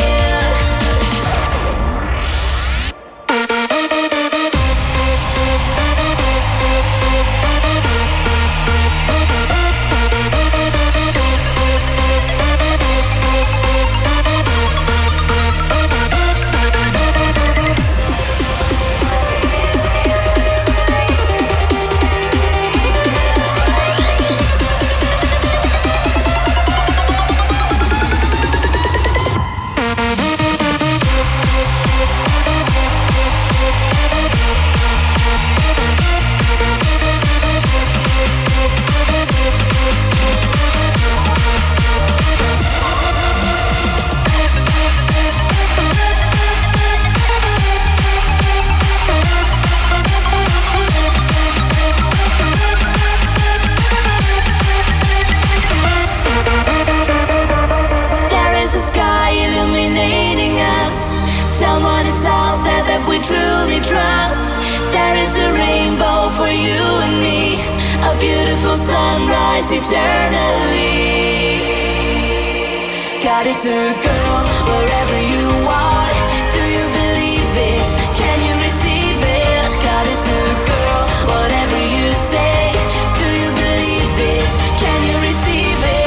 Someone is out there that we truly trust. There is a rainbow for you and me, a beautiful sunrise eternally. God is a girl wherever you are. Do you believe it? Can you receive it? God is a girl, whatever you say. Do you believe it? Can you receive it?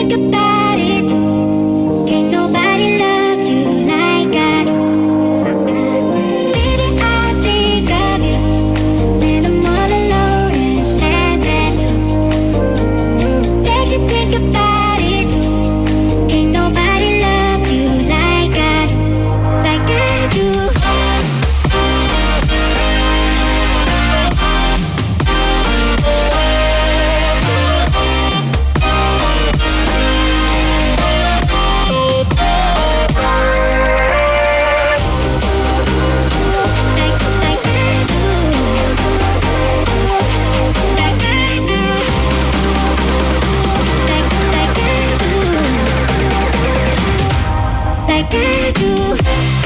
think about it, can't nobody love you like I do. Baby, I think of you when I'm all alone and it's 2:10. Let you think about it, can't nobody love you like I do, like I do. Like I do.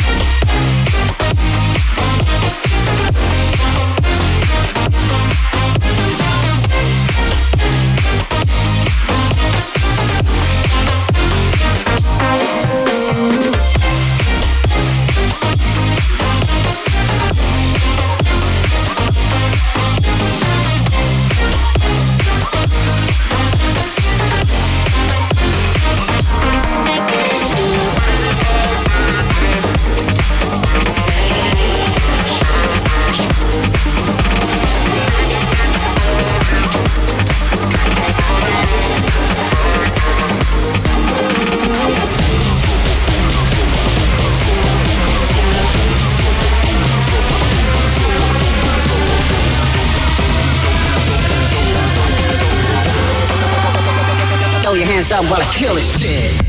Throw your hands up while I kill this shit.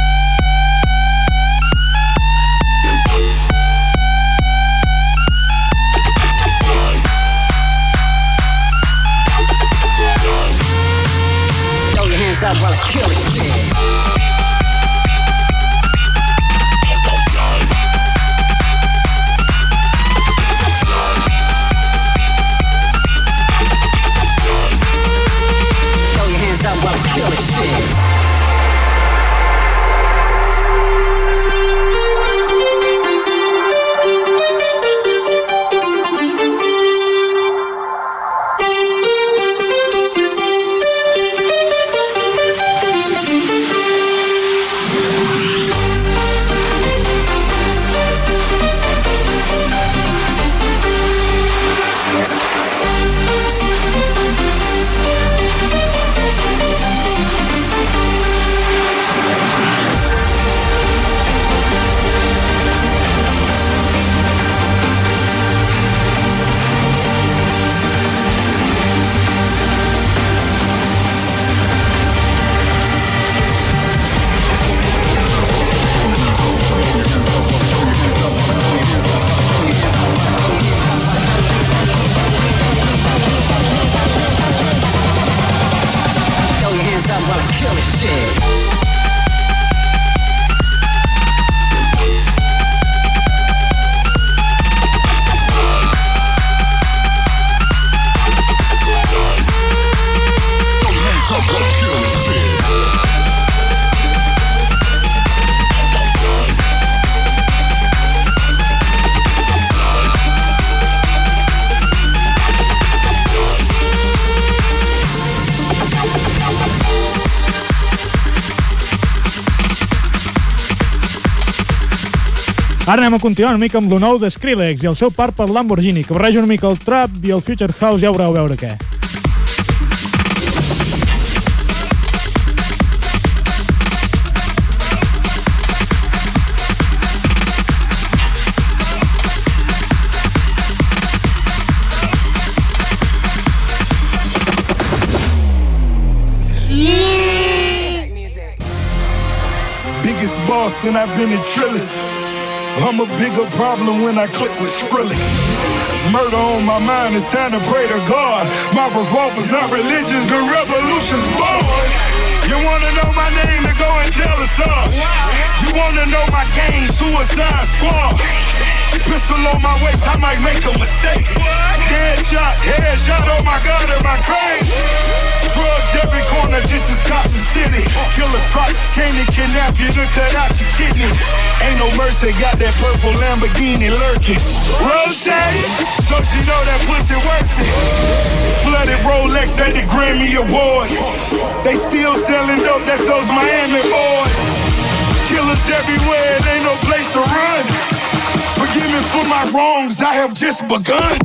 Throw your hands up while I kill this shit. Throw your hands up while I kill this shit. Ara anem a continuar una mica amb lo nou de Skrillex i el seu part per Lamborghini, que barreja una mica el trap i el future house, ja veureu a veure què. Biggest boss and I've been a Trillis. I'm a bigger problem when I click with Skrillex. Murder on my mind, it's time to pray to God. My revolver's not religious, the revolution's born. You wanna know my name, to go and tell us all. You wanna know my gang, Suicide Squad. Pistol on my waist, I might make a mistake. Headshot, oh my God, am I crazy? Drugs every corner, this is Gotham City. Killer Croc came to kidnap you to cut out your kidney. Ain't no mercy, got that purple Lamborghini lurking. Rose, so she know that pussy worth it. Flooded Rolex at the Grammy Awards. They still selling dope, that's those my everywhere, it ain't no place to run. Forgive me for my wrongs, I have just begun.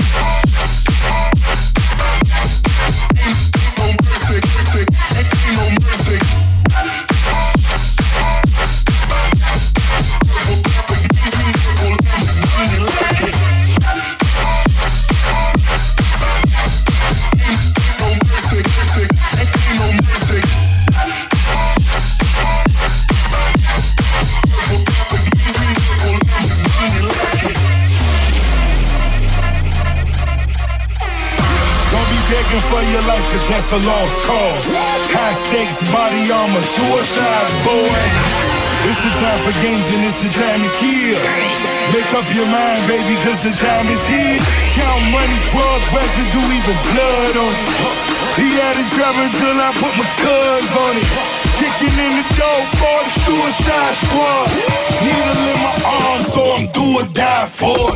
For your life, cause that's a lost cause. High stakes, body armor, suicide, boy. It's the time for games and it's the time to kill. Make up your mind, baby, cause the time is here. Count money, drug residue, even blood on it. He had it driving till I put my cuz on it. Kicking in the door for the suicide squad. Needle in my arm, so I'm do or die for it.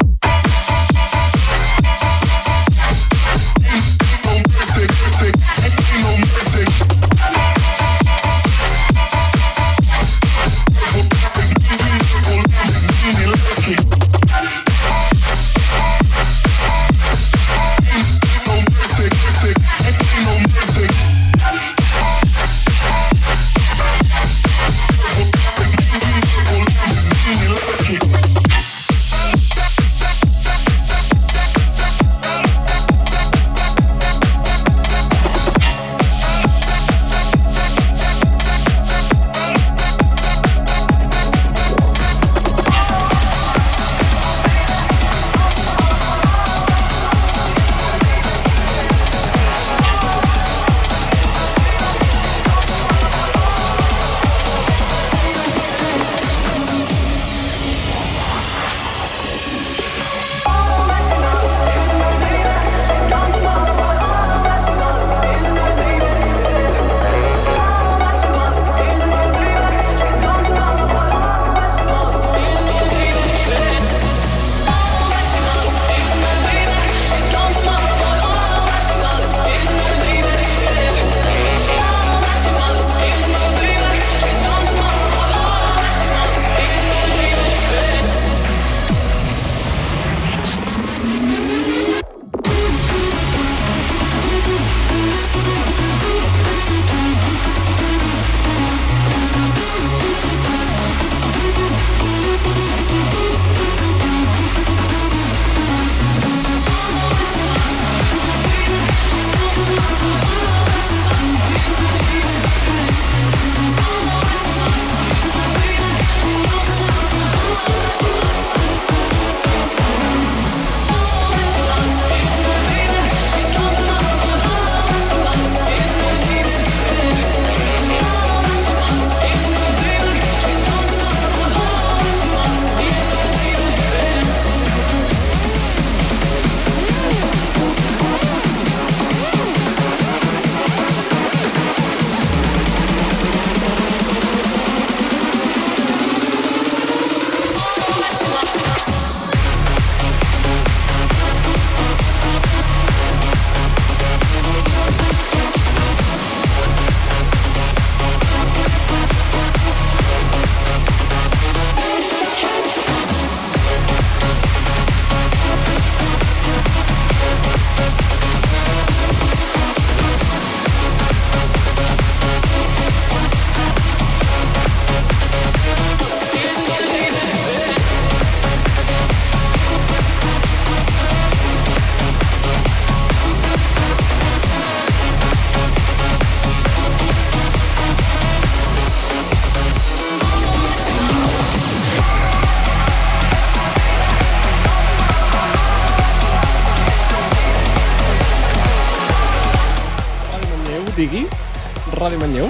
digui Ràdio Manlleu?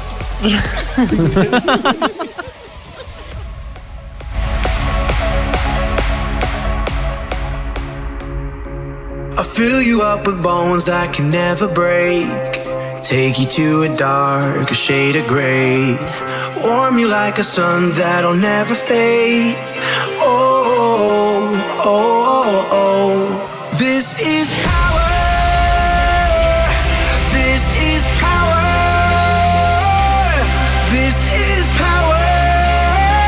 I fill you up with bones that can never break. Take you to a darker shade of gray. Warm you like a sun that'll never fade. Oh, oh, oh, oh. This is power. This is power. This is power.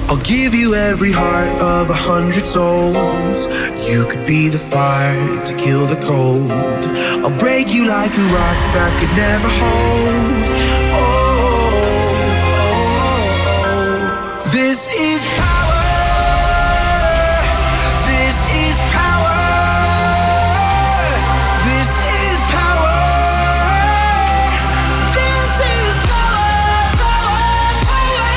I'll give you every heart of 100 souls. You could be the fire to kill the cold. I'll break you like a rock that could never hold. Oh, this is power. This is power. This is power. This is power, power, power.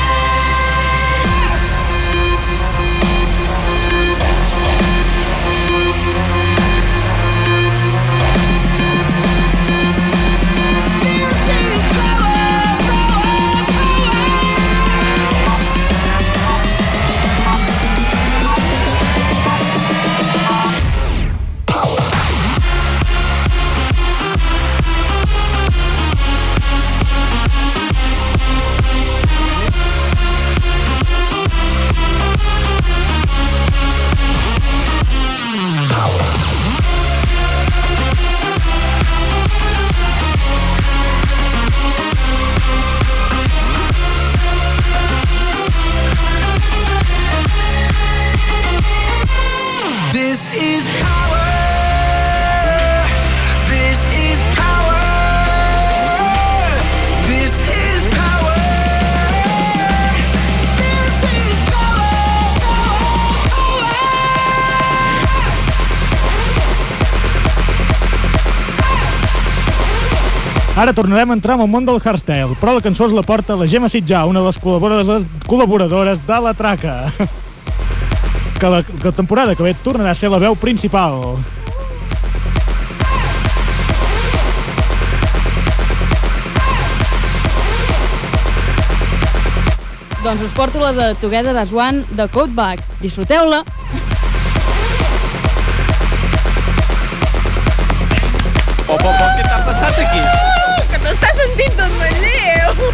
This is power. This is power. This is power. This is power, power, Ara tornarem a entrar en el món del hardstyle, però la cançó es la porta la Gemma Sitjà, una de les col·laboradores de La Traca. Que la temporada que ve tornarà a ser la veu principal. Doncs us porto la de Together as One de Codeback. Disfruteu-la! Què t'ha passat aquí? Que t'estàs sentint tot Manlleu!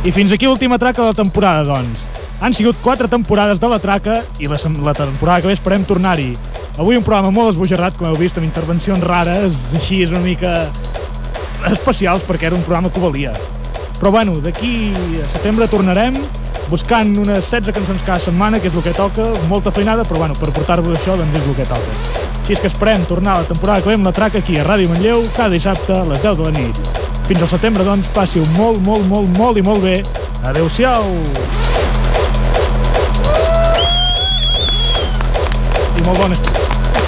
I fins aquí l'última traca de la temporada, doncs. Han sigut 4 temporades de la traca i la temporada que ve esperem tornar-hi. Avui un programa molt esbojarrat, com heu vist, amb intervencions rares, així una mica especials, perquè era un programa que ho valia. Però bueno, d'aquí a setembre tornarem buscant unes 16 cançons cada setmana, que és el que toca, molta feinada, però bueno, per portar-vos això doncs és el que toca. Així és que esperem tornar a la temporada que ve amb la traca aquí a Ràdio Manlleu cada dissabte a les 10 de la nit. Fins al setembre, doncs, passi-ho molt, molt, molt, molt i molt bé. Adéu-siau! I molt bon estiu.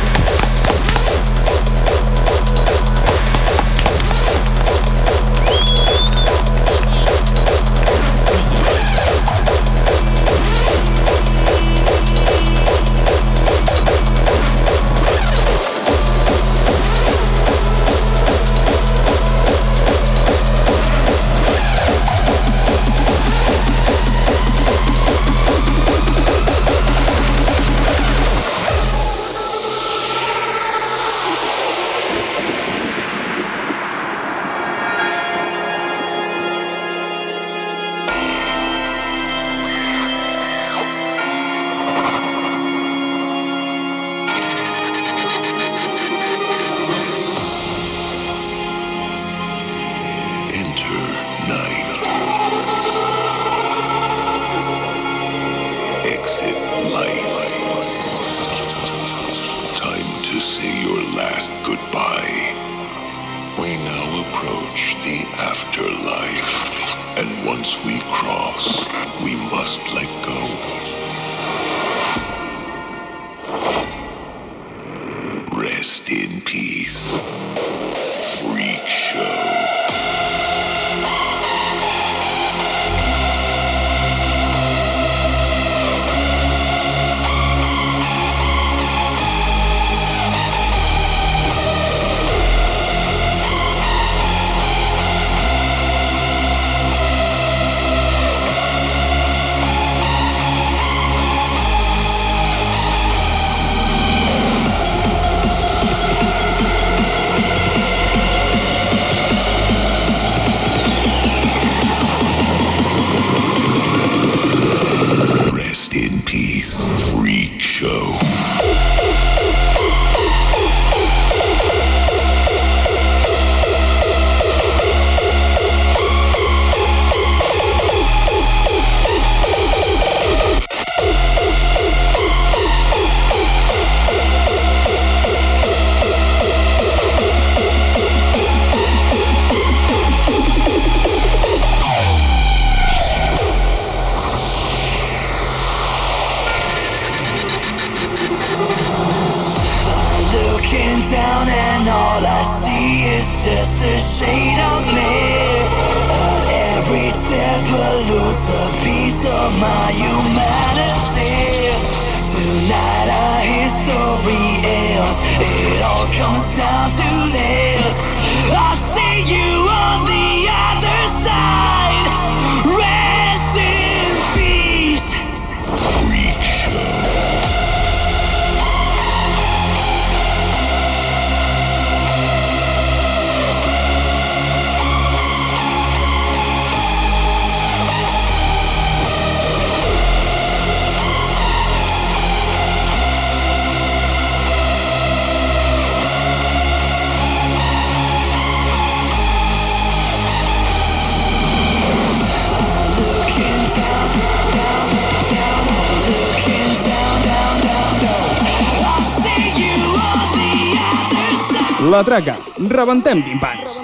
La traca, rebentem timpans.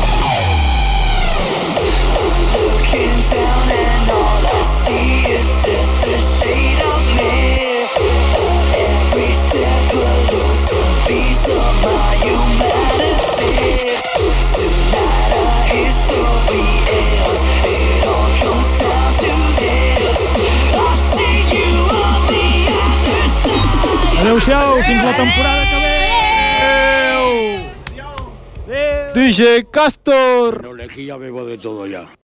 Down and all I see is just Adéu-siau, fins la temporada que ve. DJ Castor. No lejía bebo de todo ya.